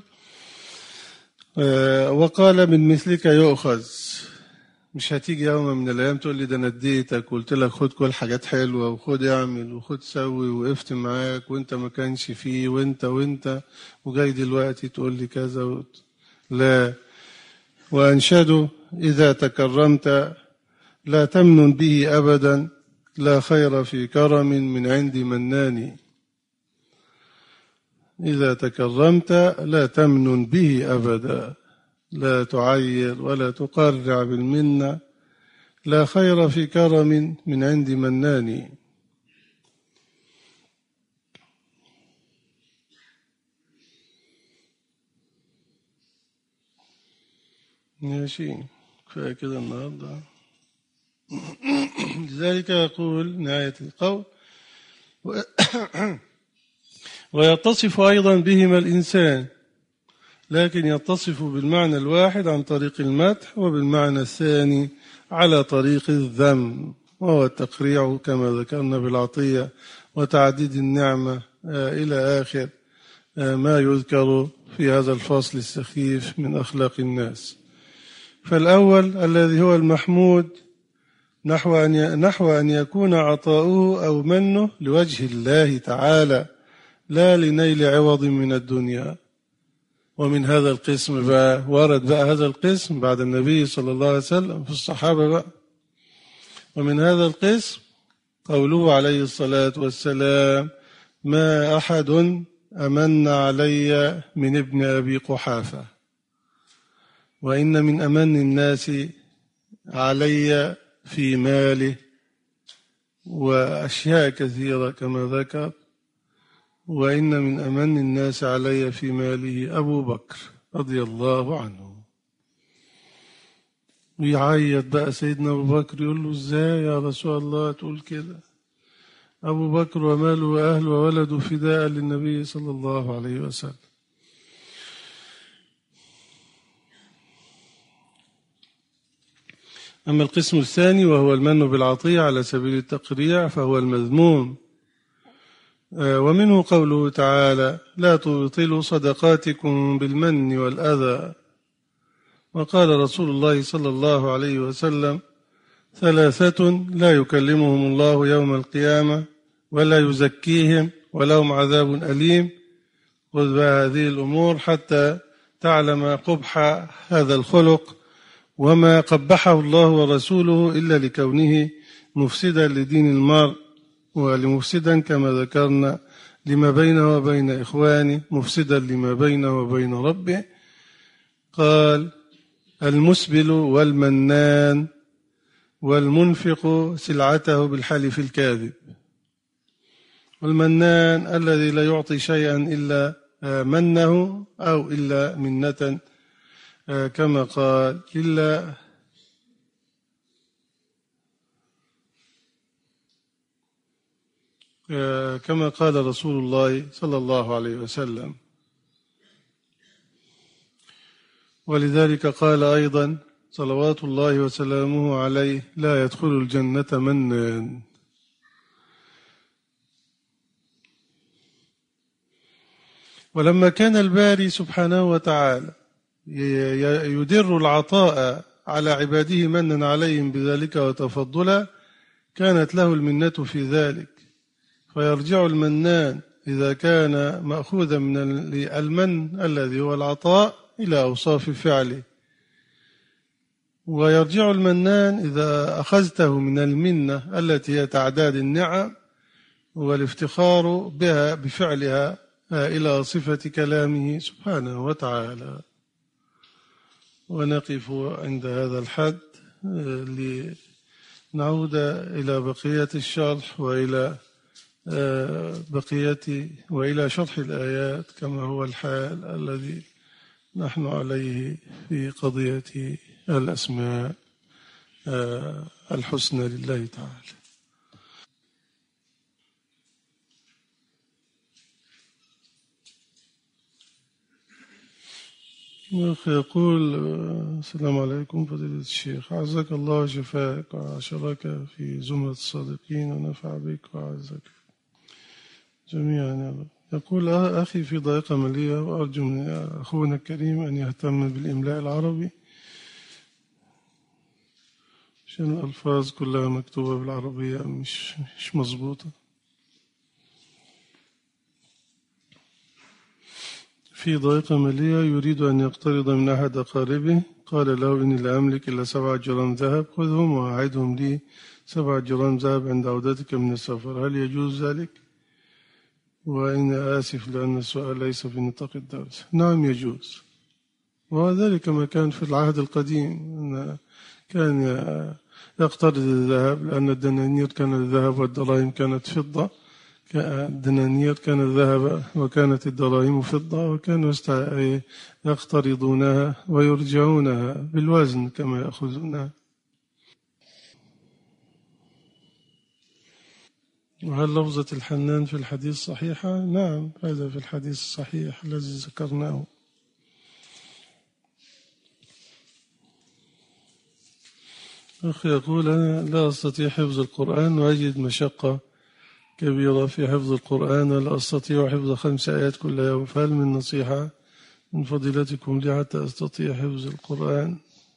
وقال من مثلك يؤخذ. مش هتيجي يوم من الأيام تقول لي ده أنا اديتك وقلت لك خد كل حاجات حلوة وخد اعمل وخد سوي وقفت معاك وانت ما كانش فيه وانت وانت وجاي دلوقتي تقول لي كذا وت... لا. وأنشد: إذا تكرمت لا تمنن به أبدا، لا خير في كرم من عند منان. إذا تكرمت لا تمنن به أبدا، لا تعير ولا تقرع بالمنة، لا خير في كرم من عند منان. ماشي، كفاية كده النهارده. لذلك يقول نهاية القول: ويتصف أيضا بهما الإنسان، لكن يتصف بالمعنى الواحد عن طريق المدح، وبالمعنى الثاني على طريق الذم، وهو التقريع كما ذكرنا بالعطية وتعديد النعمة إلى آخر ما يذكر في هذا الفصل السخيف من أخلاق الناس. فالأول الذي هو المحمود نحو أن نحو أن يكون عطاؤه أو منه لوجه الله تعالى، لا لنيل عوض من الدنيا. ومن هذا القسم بقى ورد بقى هذا القسم بعد النبي صلى الله عليه وسلم في الصحابة بقى. ومن هذا القسم قوله عليه الصلاة والسلام: ما أحد أمن علي من ابن أبي قحافة، وإن من أمن الناس علي في ماله وأشياء كثيرة كما ذكر، وإن من أمن الناس علي في ماله أبو بكر رضي الله عنه. ويعيط بقى سيدنا أبو بكر، يقول له: إزاي يا رسول الله تقول كده؟ أبو بكر وماله وأهله وولده فداء للنبي صلى الله عليه وسلم. أما القسم الثاني وهو المن بالعطية على سبيل التقريع فهو المذموم، ومنه قوله تعالى: لا تبطلوا صدقاتكم بالمن والأذى. وقال رسول الله صلى الله عليه وسلم: ثلاثة لا يكلمهم الله يوم القيامة ولا يزكيهم ولهم عذاب أليم. خذ بها هذه الأمور حتى تعلم قبح هذا الخلق وما قبحه الله ورسوله إلا لكونه مفسدا لدين المرء، ولمفسدا كما ذكرنا لما بينه وبين إخوانه، مفسدا لما بينه وبين ربه. قال: المسبل والمنان والمنفق سلعته بالحلف الكاذب. والمنان الذي لا يعطي شيئا إلا منه أو إلا منة، كما قال إلا كما قال رسول الله صلى الله عليه وسلم. ولذلك قال أيضا صلوات الله وسلامه عليه: لا يدخل الجنة منان. ولما كان الباري سبحانه وتعالى يدر العطاء على عباده منا عليهم بذلك وتفضلا، كانت له المنة في ذلك، فيرجع المنان إذا كان مأخوذا من المن الذي هو العطاء إلى أوصاف فعله، ويرجع المنان إذا أخذته من المنة التي هي تعداد النعم والافتخار بها بفعلها إلى صفة كلامه سبحانه وتعالى. ونقف عند هذا الحد لنعود إلى بقية الشرح وإلى بقية وإلى شرح الآيات كما هو الحال الذي نحن عليه في قضية الأسماء الحسنى لله تعالى. يقول: السلام عليكم فضيلة الشيخ، عزك الله وشفاك وعشرك في زمرة الصادقين ونفع بك وعزك جميعا يا رب. يقول: أخي في ضيقة مالية، وأرجو من أخونا الكريم أن يهتم بالإملاء العربي، عشان الألفاظ كلها مكتوبة بالعربية مش مش مظبوطة. في ضيقة مالية، يريد أن يقترض من أحد أقاربه، قال له: إني لا أملك إلا سبعة جرام ذهب، خذهم وأعدهم لي سبعة جرام ذهب عند عودتك من السفر، هل يجوز ذلك؟ وإني آسف لأن السؤال ليس في نطاق الدرس. نعم يجوز، وذلك ما كان في العهد القديم، أن كان يقترض الذهب، لأن الدنانير كان الذهب والدراهم كانت فضة، الدنانير كان الذهب وكانت الدراهم فضة، وكانوا يقترضونها ويرجعونها بالوزن كما يأخذونها. وهل لفظة الحنان في الحديث صحيحة؟ نعم، هذا في الحديث الصحيح الذي ذكرناه. أخي يقول: أنا لا أستطيع حفظ القرآن وأجد مشقة كبيرة في حفظ القرآن، ولا أستطيع حفظ خمس آيات كل يوم، فهل من نصيحة من فضيلتكم لي حتى أستطيع حفظ القرآن؟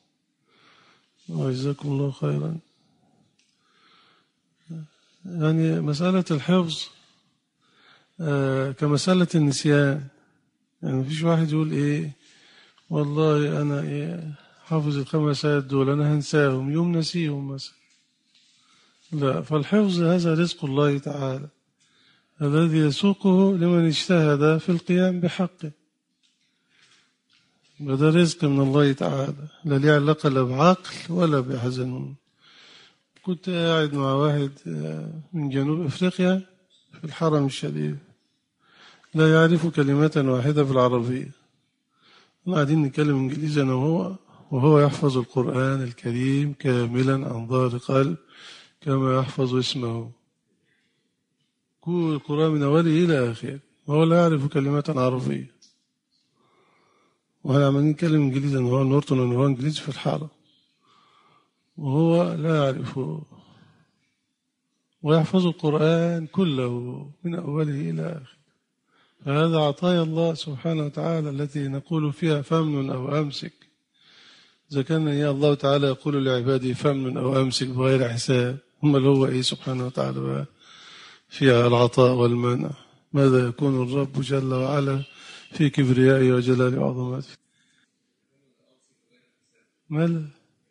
وجزاكم الله خيرا. يعني مسألة الحفظ آه كمسألة النسيان، يعني مفيش واحد يقول إيه والله أنا إيه حافظ الخمس آيات دول أنا هنساهم يوم نسيهم مثلا، لا. فالحفظ هذا رزق الله تعالى الذي يسوقه لمن اجتهد في القيام بحقه، وده رزق من الله تعالى لا له علاقة لا بعقل ولا بحزن. كنت قاعد مع واحد من جنوب أفريقيا في الحرم الشريف لا يعرف كلمة واحدة في العربية، قاعدين نتكلم إنجليزي أنا وهو، وهو يحفظ القرآن الكريم كاملا عن ظهر قلب كما يحفظ اسمه، كل القرآن من أوله إلى آخره، وهو لا يعرف كلمة عربية، وأنا عمالين نتكلم إنجليزي أنا وهو، نورتون أنا وهو إنجليزي في الحرم، وهو لا يعرفه، ويحفظ القرآن كله من أوله إلى آخره. فهذا عطايا الله سبحانه وتعالى التي نقول فيها فمن أو أمسك، إذا كان يا الله تعالى يقول لعباده فمن أو أمسك بغير حساب، هم اللي هو إيه سبحانه وتعالى فيها العطاء والمنع، ماذا يكون الرب جل وعلا في كبريائه وجلاله وعظمته؟ ماذا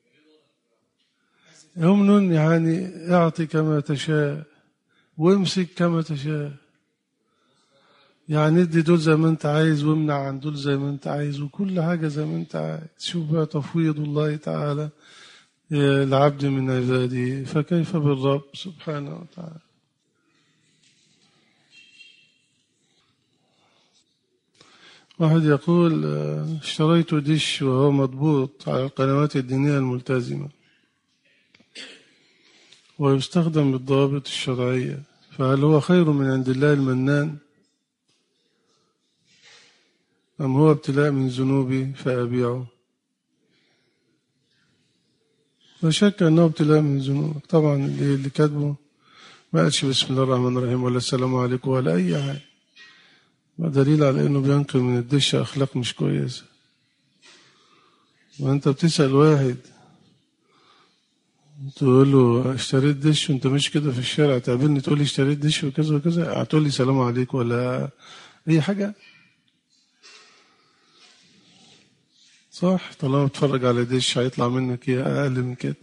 يمن يعني اعطي كما تشاء وامسك كما تشاء، يعني ادي دول زي ما انت عايز وامنع عن دول زي ما انت عايز، وكل حاجة زي ما انت عايز. شوف بقى تفويض الله تعالى العبد من عباده، فكيف بالرب سبحانه وتعالى. واحد يقول اشتريت دش وهو مضبوط على القنوات الدينية الملتزمة ويستخدم بالضوابط الشرعية، فهل هو خير من عند الله المنان أم هو ابتلاء من ذنوبي فأبيعه؟ لا شك أنه ابتلاء من ذنوبك طبعا. اللي كاتبه ما قالش بسم الله الرحمن الرحيم ولا السلام عليكم ولا أي حاجة، ما دليل على أنه بينقل من الدش أخلاق مش كويسة. وأنت بتسأل واحد تقول له اشتريت دش وانت مش كده في الشارع تقابلني تقول لي اشتريت دش وكذا وكذا، هتقول لي سلام عليكم ولا أي حاجة؟ صح؟ طالما بتفرج على دش هيطلع منك ايه أقل من كده؟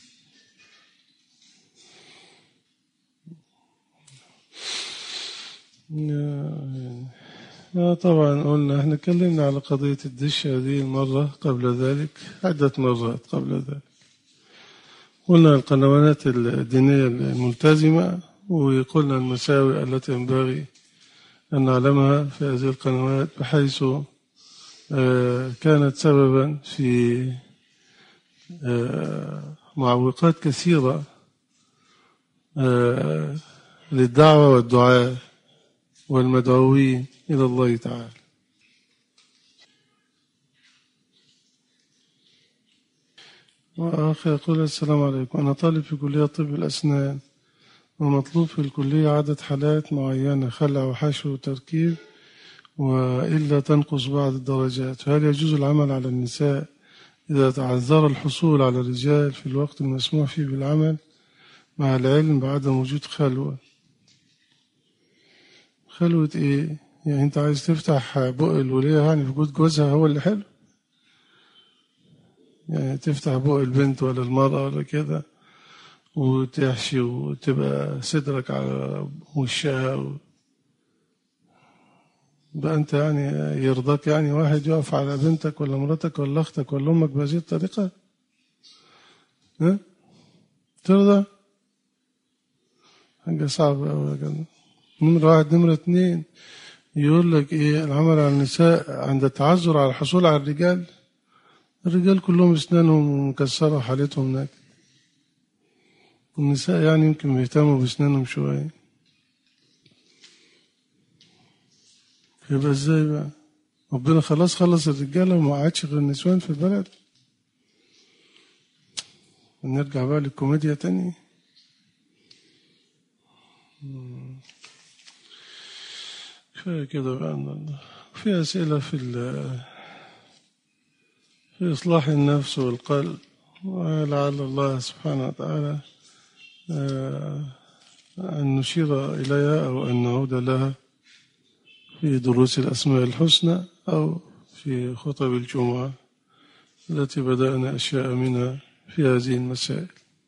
لا طبعا قلنا احنا اتكلمنا على قضية الدش هذه مرة قبل ذلك، عدة مرات قبل ذلك. قلنا القنوات الدينية الملتزمة وقلنا المساوئ التي ينبغي أن نعلمها في هذه القنوات، بحيث كانت سببا في معوقات كثيرة للدعوة والدعاء والمدعوين إلى الله تعالى. وآخر يقول السلام عليكم، أنا طالب في كلية طب الأسنان ومطلوب في الكلية عدد حالات معينة خلع وحشو وتركيب وإلا تنقص بعض الدرجات، فهل يجوز العمل على النساء إذا تعذر الحصول على الرجال في الوقت المسموح فيه بالعمل مع العلم بعدم وجود خلوة؟ خلوة إيه؟ يعني أنت عايز تفتح بق الولية يعني في وجود جوزها هو اللي حلو؟ يعني تفتح بق البنت ولا المرأة ولا كده وتحشي وتبقى صدرك على وشها و... بقى أنت يعني يرضاك يعني واحد يقف على بنتك ولا مراتك ولا أختك ولا أمك بهذه الطريقة؟ ها؟ ترضى؟ حاجة صعبة أوي يا جماعة. نمرة واحد. نمرة اتنين يقول لك إيه العمل على النساء عند التعذر على الحصول على الرجال؟ الرجال كلهم أسنانهم مكسرة وحالتهم ناكد، النساء يعني يمكن بيهتموا بأسنانهم شوية، يبقى إزاي بقى؟ ربنا خلاص خلص الرجالة وما عادش غير النسوان في البلد؟ ونرجع بقى للكوميديا تاني. كفاية كده بقى. في أسئلة في في إصلاح النفس والقلب، ولعل الله سبحانه وتعالى أن نشير إليها أو أن نعود لها في دروس الأسماء الحسنى أو في خطب الجمعة التي بدأنا أشياء منها في هذه المسائل.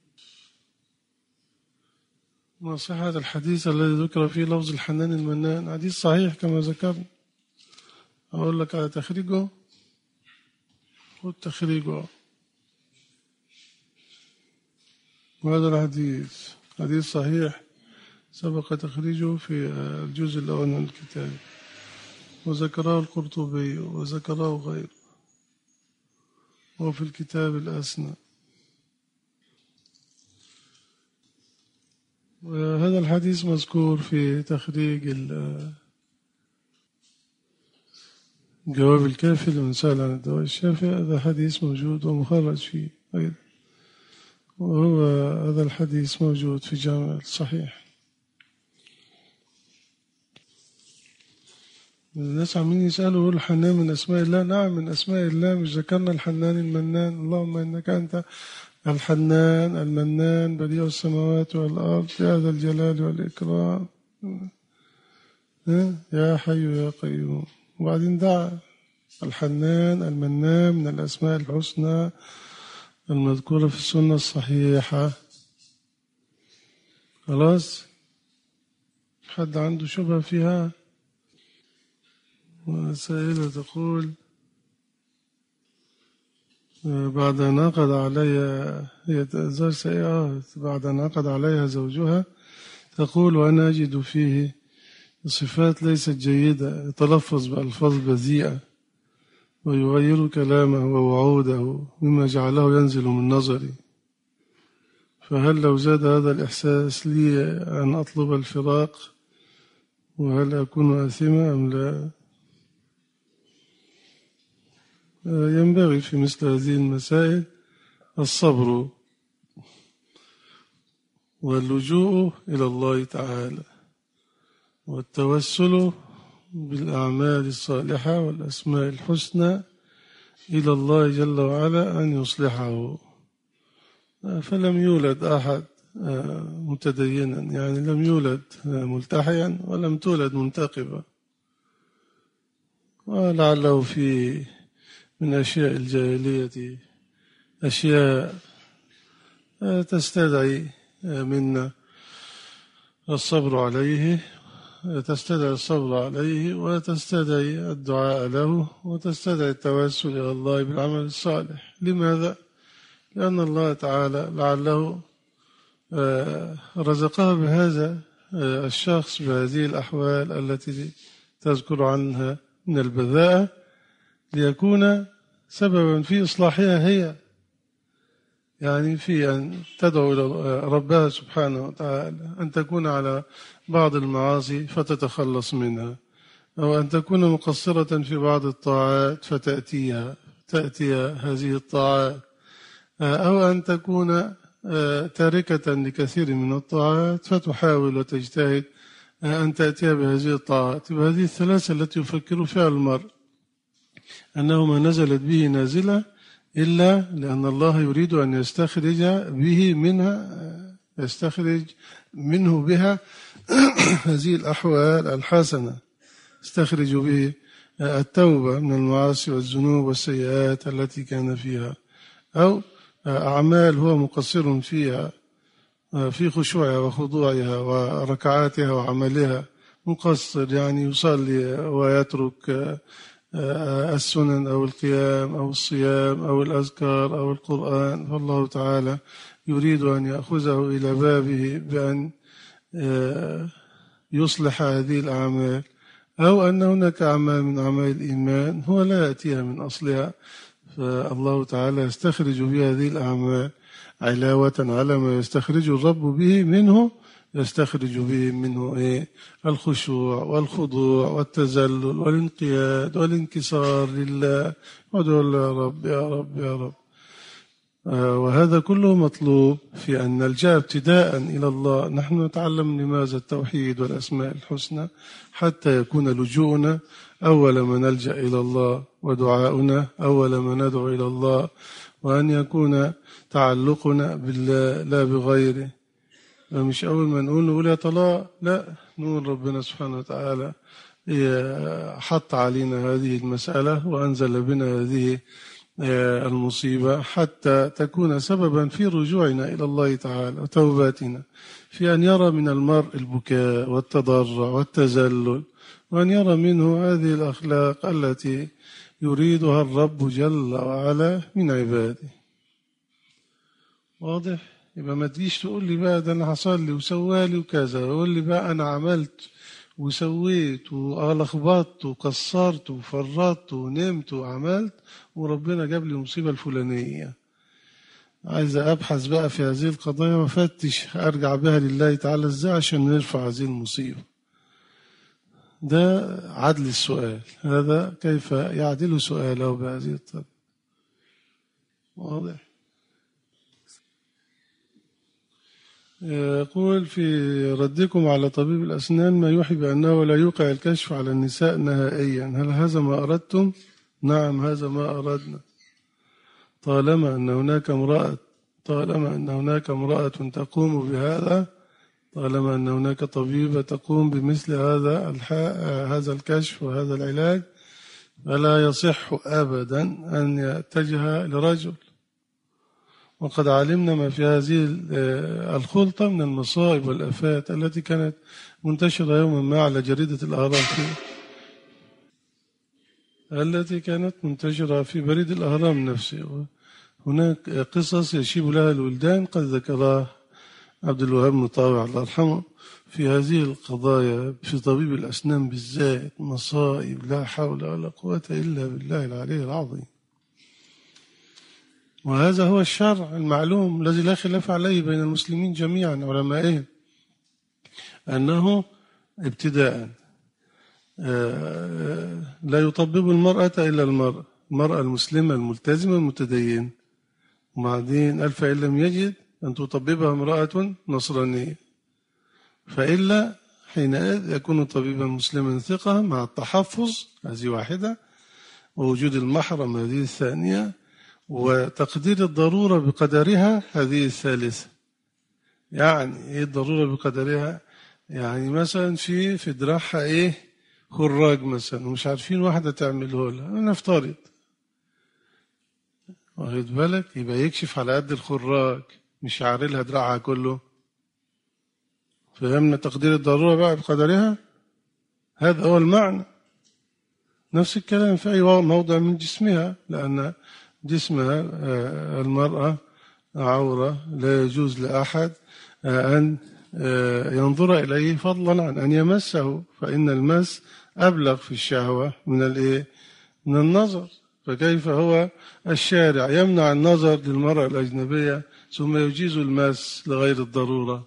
نصيحة الحديث الذي ذكر فيه لفظ الحنان المنان حديث صحيح كما ذكرنا. أقول لك على تخريجه، خذ تخريجه. وهذا الحديث حديث صحيح سبق تخريجه في الجزء الأول من الكتاب، وذكره القرطبي وذكره غيره، وفي الكتاب الأسنى. وهذا الحديث مذكور في تخريج الجواب الكافي لمن سأل عن الدواء الشافي. هذا حديث موجود ومخرج فيه أيضا، وهو هذا الحديث موجود في جامع الصحيح. الناس عمين يسألوا الحنان من أسماء الله. نعم من أسماء الله، مش ذكرنا الحنان المنان؟ اللهم إنك أنت الحنان المنان بديع السماوات والأرض يا ذا الجلال والإكرام يا حي يا قيوم. وبعدين دعا الحنان المنان من الأسماء الحسنى المذكورة في السنة الصحيحة. خلاص، حد عنده شبهة فيها؟ وسائلة تقول بعد أن عقد عليها هي زوج سيئة بعد أن عقد عليها زوجها تقول وأنا أجد فيه صفات ليست جيدة، يتلفظ بألفاظ بذيئة ويغير كلامه ووعوده مما جعله ينزل من نظري، فهل لو زاد هذا الإحساس لي أن أطلب الفراق وهل أكون آثمة أم لا؟ ينبغي في مثل هذه المسائل الصبر واللجوء إلى الله تعالى والتوسل بالأعمال الصالحة والأسماء الحسنى إلى الله جل وعلا أن يصلحه. فلم يولد أحد متدينا، يعني لم يولد ملتحيا ولم تولد منتقبة، ولعله في من أشياء الجاهلية أشياء تستدعي منا الصبر عليه تستدعي الصبر عليه وتستدعي الدعاء له وتستدعي التوسل إلى الله بالعمل الصالح. لماذا؟ لأن الله تعالى لعله رزقها بهذا الشخص بهذه الأحوال التي تذكر عنها من البذاءة ليكون سببا في إصلاحها هي، يعني في أن تدعو إلى ربها سبحانه وتعالى أن تكون على بعض المعاصي فتتخلص منها، أو أن تكون مقصرة في بعض الطاعات فتأتيها تأتي هذه الطاعات، أو أن تكون تاركة لكثير من الطاعات فتحاول وتجتهد أن تأتي بهذه الطاعات. بهذه الثلاثة التي يفكر فيها المرء أنه ما نزلت به نازلة إلا لأن الله يريد أن يستخرج به منها يستخرج منه بها هذه الأحوال الحسنة، يستخرج به التوبة من المعاصي والذنوب والسيئات التي كان فيها، أو أعمال هو مقصر فيها في خشوعها وخضوعها وركعاتها وعملها مقصر، يعني يصلي ويترك السنن أو القيام أو الصيام أو الأذكار أو القرآن، فالله تعالى يريد أن يأخذه إلى بابه بأن يصلح هذه الأعمال، أو أن هناك أعمال من أعمال الإيمان هو لا يأتيها من أصلها، فالله تعالى يستخرج بهذه الأعمال علاوة على ما يستخرج الرب به منه، يستخرج به منه إيه؟ الخشوع والخضوع والتذلل والانقياد والانكسار لله، ودعوا يا رب يا رب يا رب. آه وهذا كله مطلوب في أن نلجأ ابتداء إلى الله. نحن نتعلم لماذا التوحيد والأسماء الحسنى حتى يكون لجوءنا أول ما نلجأ إلى الله، ودعاؤنا أول ما ندعو إلى الله، وأن يكون تعلقنا بالله لا بغيره. مش أول ما نقول نقول يا طلاق، لا، نقول ربنا سبحانه وتعالى حط علينا هذه المسألة وأنزل بنا هذه المصيبة حتى تكون سببا في رجوعنا إلى الله تعالى وتوباتنا، في أن يرى من المرء البكاء والتضرع والتذلل، وأن يرى منه هذه الأخلاق التي يريدها الرب جل وعلا من عباده. واضح؟ يبقى ما تجيش تقول لي بقى ده أنا حصل لي وسوالي وكذا، يقول لي بقى أنا عملت وسويت ولخبطت وكسرت وفرطت ونمت وعملت وربنا جاب لي مصيبة الفلانية. عايز أبحث بقى في هذه القضايا وفتش أرجع بها لله تعالى إزاي عشان نرفع هذه المصيبة. ده عدل السؤال، هذا كيف يعدل سؤاله بهذه الطريقة. واضح؟ يقول في ردكم على طبيب الأسنان ما يوحي بأنه لا يوقع الكشف على النساء نهائيا، هل هذا ما أردتم؟ نعم هذا ما أردنا، طالما أن هناك امرأة طالما أن هناك امرأة تقوم بهذا، طالما أن هناك طبيبة تقوم بمثل هذا هذا الكشف وهذا العلاج، فلا يصح أبدا أن يتجه لرجل. وقد علمنا ما في هذه الخلطة من المصائب والآفات التي كانت منتشرة يوما ما على جريدة الأهرام في التي كانت منتشرة في بريد الأهرام نفسه، هناك قصص يشيب لها الولدان قد ذكرها عبد الوهاب مطاوع الله يرحمه في هذه القضايا، في طبيب الأسنان بالذات مصائب لا حول ولا قوة إلا بالله العلي العظيم. وهذا هو الشرع المعلوم الذي لا خلاف عليه بين المسلمين جميعا علمائهم، أنه ابتداء لا يطبب المرأة إلا المرأة المرأة المسلمة الملتزمة المتدينة، وبعدين قال فإن لم يجد أن تطببها امرأة نصرانية، فإلا حينئذ يكون طبيبا مسلما ثقة مع التحفظ، هذه واحدة، ووجود المحرم هذه الثانية، وتقدير الضرورة بقدرها هذه الثالثة. يعني إيه الضرورة بقدرها؟ يعني مثلا في في دراعها إيه خراج مثلا ومش عارفين واحدة تعمله لها، نفترض، واخد بالك، يبقى يكشف على قد الخراج مش يعري لها دراعها كله. فهمنا تقدير الضرورة بقى بقدرها، هذا هو المعنى. نفس الكلام في أي موضع من جسمها، لأن جسمها المرأة عورة لا يجوز لأحد أن ينظر إليه فضلا عن أن يمسه، فإن المس أبلغ في الشهوة من الإيه؟ من النظر. فكيف هو الشارع يمنع النظر للمرأة الأجنبية ثم يجيز المس لغير الضرورة؟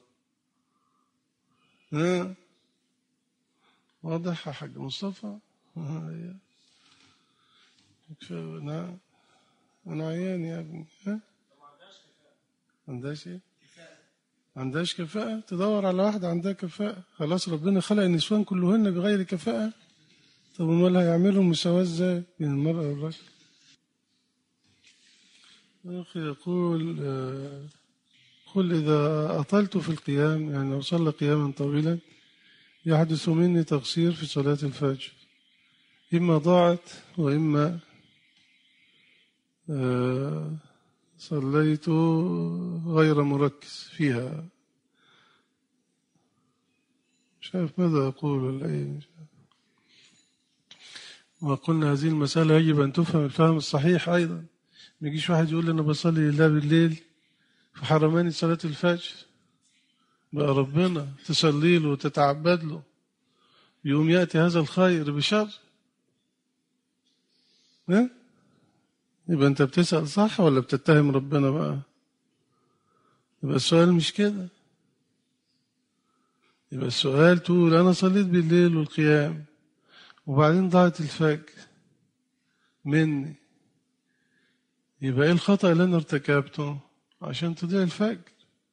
ها؟ واضح يا حاج مصطفى؟ نعم أنا عيان يا ابني. ها؟ عندهاش إيه؟ عندهاش كفاءة؟ تدور على واحدة عندها كفاءة. خلاص ربنا خلق النسوان كلهن بغير كفاءة. طب امال هيعملوا مساواة ازاي بين المرأة والرجل؟ أخي يقول قل إذا أطلت في القيام، يعني لو صلى قياما طويلا يحدث مني تقصير في صلاة الفجر، إما ضاعت وإما صليت غير مركز فيها. مش عارف ماذا أقول ولا إيه. وقلنا هذه المسألة يجب أن تفهم الفهم الصحيح أيضا. ما يجيش واحد يقول أنا بصلي لله بالليل فحرماني صلاة الفجر، بقى ربنا تصلي له وتتعبد له يوم يأتي هذا الخير بشر. ها؟ يبقى أنت بتسأل صح ولا بتتهم ربنا بقى؟ يبقى السؤال مش كده. يبقى السؤال تقول أنا صليت بالليل والقيام وبعدين ضاعت الفجر مني، يبقى إيه الخطأ اللي أنا ارتكبته عشان تضيع الفجر؟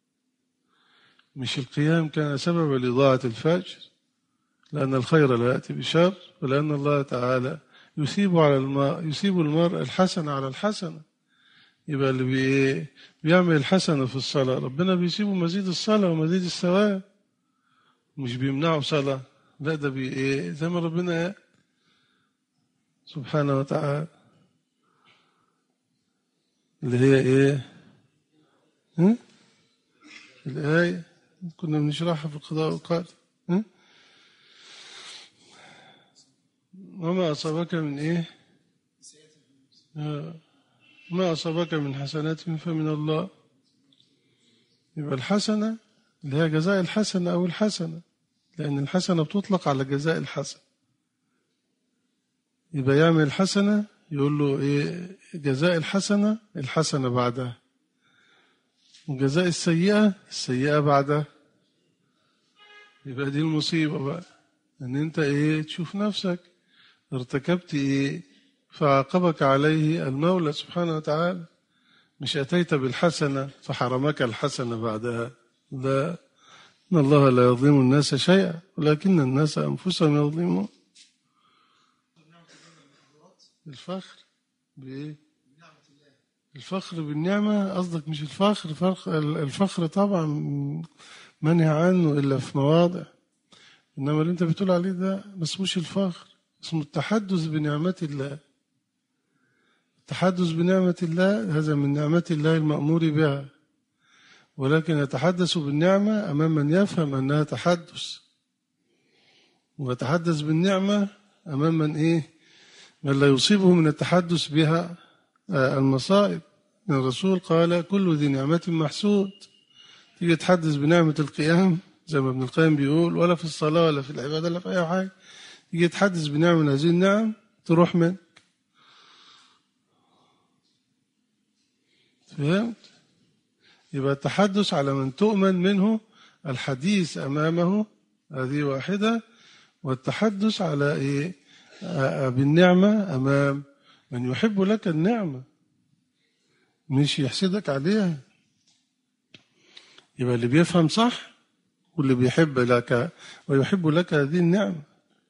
مش القيام كان سببا لإضاعة الفجر؟ لأن الخير لا يأتي بشر، ولأن الله تعالى يثيب على الماء يثيب المرء الحسنة على الحسنة. يبقى اللي بي بيعمل الحسنة في الصلاة ربنا بيسيبه مزيد الصلاة ومزيد الثواب، مش بيمنعه صلاة، لا ده بي إيه زي ما ربنا سبحانه وتعالى اللي هي إيه ها؟ الآية كنا بنشرحها في القضاء والقدر. وما أصابك من إيه ما أصابك من حسنات فمن الله. يبقى الحسنة اللي هي جزاء الحسنة أو الحسنة، لأن الحسنة بتطلق على جزاء الحسنة. يبقى يعمل الحسنة يقول له إيه جزاء الحسنة الحسنة بعدها، وجزاء السيئة السيئة بعدها. يبقى دي المصيبة بقى، أن أنت إيه تشوف نفسك ارتكبت إيه فعاقبك عليه المولى سبحانه وتعالى، مش أتيت بالحسنة فحرمك الحسنة بعدها. لا، إن الله لا يظلم الناس شيئا ولكن الناس أنفسهم يظلمون. الفخر بإيه؟ الفخر بالنعمة قصدك؟ مش الفخر الفخر طبعا منهي عنه إلا في مواضع، إنما اللي أنت بتقول عليه ده ما اسموش الفخر، اسمه التحدث بنعمة الله. التحدث بنعمة الله هذا من نعمة الله المأمور بها، ولكن يتحدث بالنعمة أمام من يفهم أنها تحدث، ويتحدث بالنعمة أمام من إيه من لا يصيبه من التحدث بها المصائب. الرسول قال كل ذي نعمة محسود. تيجي تحدث بنعمة القيام زي ما ابن القيم بيقول، ولا في الصلاة ولا في العبادة ولا في أي حاجة، تيجي تحدث بنعمة هذه النعم تروح منك. فهمت؟ يبقى التحدث على من تؤمن منه الحديث أمامه هذه واحدة، والتحدث على إيه؟ بالنعمة أمام من يحب لك النعمة، مش يحسدك عليها. يبقى اللي بيفهم صح واللي بيحب لك ويحب لك هذه النعمة.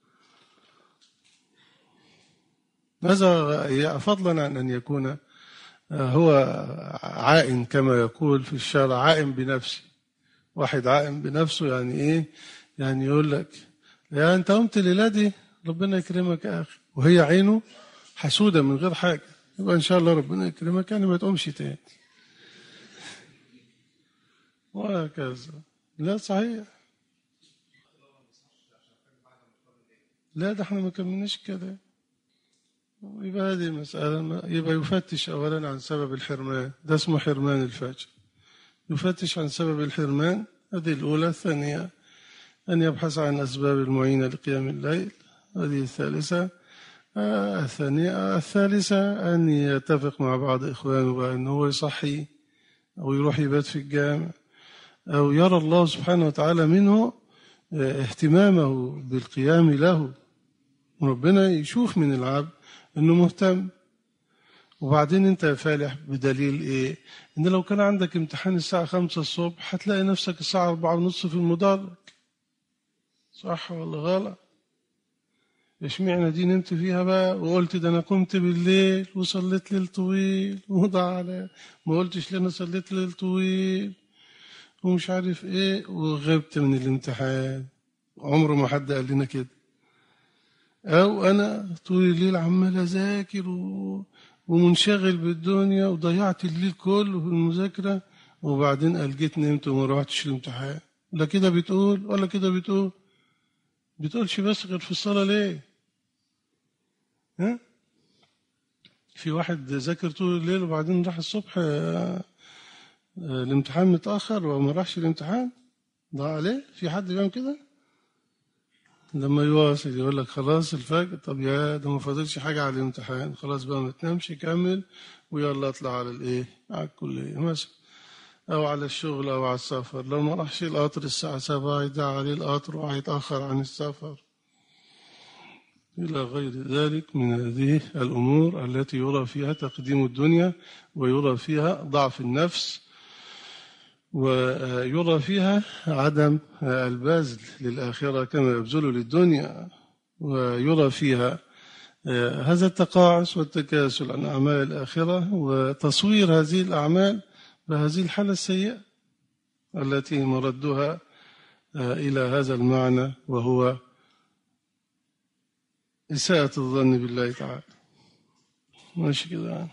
هذا فضلا عن أن يكون هو عائن كما يقول في الشرع، عائن بنفسه. واحد عائن بنفسه يعني إيه؟ يعني يقول لك يا أنت قمت الليلة دي ربنا يكرمك يا أخي، وهي عينه حسودة من غير حاجة، يبقى إن شاء الله ربنا يكرمك يعني ما تقومش تاني، وهكذا. لا صحيح، لا ده احنا ما كملناش كده. يبقى هذه المسألة، يبقى يفتش أولا عن سبب الحرمان، ده اسمه حرمان الفجر. يفتش عن سبب الحرمان، هذه الأولى. الثانية أن يبحث عن أسباب المعينة لقيام الليل، هذه الثالثة. آه الثانية الثالثة أن يتفق مع بعض إخوانه بأنه هو يصحي أو يروح يبات في الجامع، أو يرى الله سبحانه وتعالى منه اهتمامه بالقيام له، وربنا يشوف من العبد أنه مهتم. وبعدين أنت يا فالح بدليل إيه؟ إن لو كان عندك امتحان الساعة خمسة الصبح هتلاقي نفسك الساعة أربعة ونصف في المدرج، صح ولا غلط؟ اشمعنى دي نمت فيها بقى وقلت ده أنا قمت بالليل وصليت ليل طويل وضع على، ما قلتش لي أنا صليت ليل طويل ومش عارف إيه وغبت من الامتحان؟ عمره ما حد قال لنا كده. أو أنا طول الليل عمال أذاكر ومنشغل بالدنيا وضيعت الليل كله في المذاكرة وبعدين ألقيت نمت وما روحتش الامتحان. لا كده بتقول ولا كده بتقول، بتقولش بس غير في الصلاة ليه؟ ها؟ في واحد ذاكر طول الليل وبعدين راح الصبح الامتحان متأخر وما راحش الامتحان، ضاع عليه. في حد بيعمل كده؟ لما يواصل يقول لك خلاص الفجر، طب يا ده ما فاضلش حاجة على الامتحان، خلاص بقى ما تنامش، كمل ويلا اطلع على الايه، على الكلية مثلا، او على الشغل او على السفر. لو ما راحش القطر الساعة سبعة يدعى عليه القطر وهيتأخر عن السفر، إلى غير ذلك من هذه الأمور التي يرى فيها تقديم الدنيا ويرى فيها ضعف النفس ويرى فيها عدم البذل للآخرة كما يبذل للدنيا، ويرى فيها هذا التقاعس والتكاسل عن أعمال الآخرة وتصوير هذه الأعمال بهذه الحالة السيئة التي مردها إلى هذا المعنى، وهو إساءة الظن بالله تعالى. ماشي كده.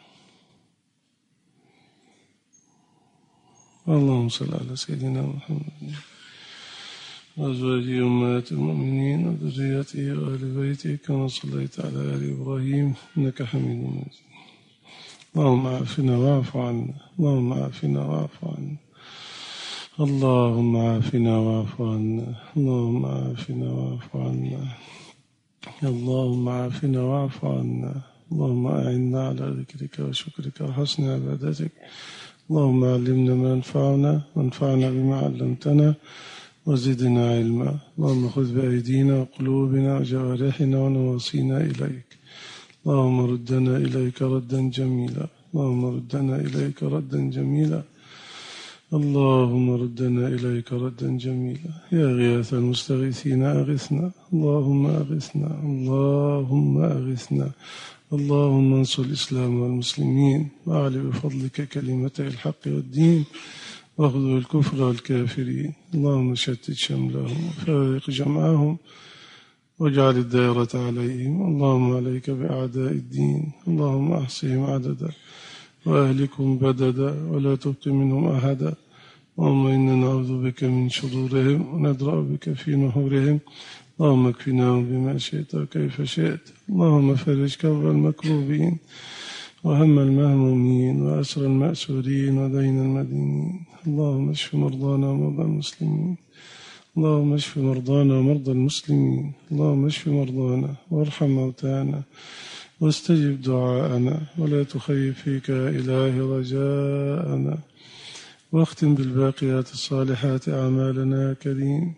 اللهم صل على سيدنا محمد وأزواجه أمهات المؤمنين وذريته وآل بيته كما صليت على آل إبراهيم إنك حميد مجيد. اللهم عافنا واعف عنا، اللهم عافنا واعف عنا، اللهم عافنا واعف عنا، اللهم عافنا واعف عنا، اللهم عافنا واعف عنا، اللهم أعنا على ذكرك وشكرك وحسن عبادتك. اللهم علمنا ما ينفعنا وانفعنا بما علمتنا وزدنا علما. اللهم خذ بأيدينا وقلوبنا وجوارحنا ونواصينا إليك. اللهم ردنا إليك ردا جميلا، اللهم ردنا إليك ردا جميلا، اللهم ردنا إليك ردا جميلا. يا غياث المستغيثين أغثنا، اللهم أغثنا، اللهم أغثنا، اللهم انصر الإسلام والمسلمين وأعلِ بفضلك كلمتي الحق والدين واخذل الكفر والكافرين. اللهم شتت شملهم وفارق جمعهم واجعل الدائرة عليهم. اللهم عليك بأعداء الدين، اللهم أحصهم عددا وأهلكم بددا ولا تبق منهم أحدا. اللهم إنا نعوذ بك من شرورهم وندرأ بك في نحورهم. اللهم اكفناهم بما شئت وكيف شئت. اللهم فرج كرب المكروبين وهم المهمومين وأسر المأسورين ودين المدينين. اللهم اشف مرضانا ومرضى المسلمين. اللهم اشف مرضانا ومرضى المسلمين. اللهم اشف مرضانا وارحم موتانا واستجب دعاءنا ولا تخيب فيك يا إلهي رجاءنا، واختم بالباقيات الصالحات أعمالنا يا كريم.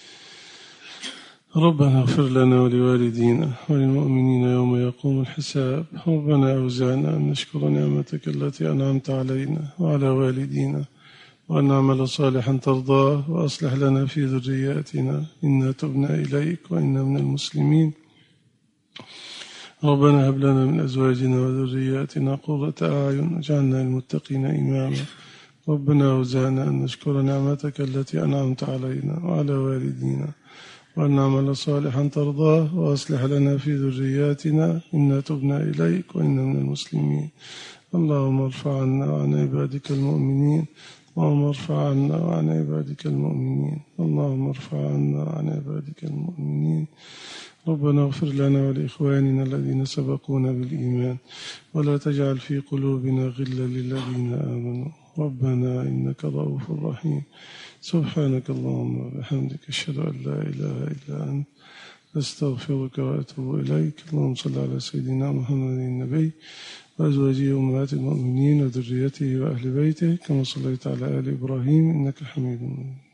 ربنا اغفر لنا ولوالدينا وللمؤمنين يوم يقوم الحساب. ربنا أوزعنا أن نشكر نعمتك التي أنعمت علينا وعلى والدينا، وأن نعمل صالحا ترضاه، وأصلح لنا في ذرياتنا إنا تبنا إليك وإنا من المسلمين. ربنا هب لنا من أزواجنا وذرياتنا قرة أعين واجعلنا للمتقين إماما. ربنا أوزعنا أن نشكر نعمتك التي أنعمت علينا وعلى والدينا، وأن نعمل صالحا ترضاه، وأصلح لنا في ذرياتنا إنا تبنا إليك وإنا من المسلمين. اللهم ارفع عنا وعن عبادك المؤمنين. اللهم ارفع عنا وعن عبادك المؤمنين. اللهم ارفع عنا وعن عبادك المؤمنين. ربنا اغفر لنا ولإخواننا الذين سبقونا بالإيمان، ولا تجعل في قلوبنا غلا للذين آمنوا ربنا إنك رؤوف رحيم. سبحانك اللهم وبحمدك أشهد أن لا إله إلا أنت أستغفرك وأتوب إليك. اللهم صل على سيدنا محمد النبي وأزواجه أمهات المؤمنين وذريته وأهل بيته كما صليت على آل إبراهيم إنك حميد مجيد.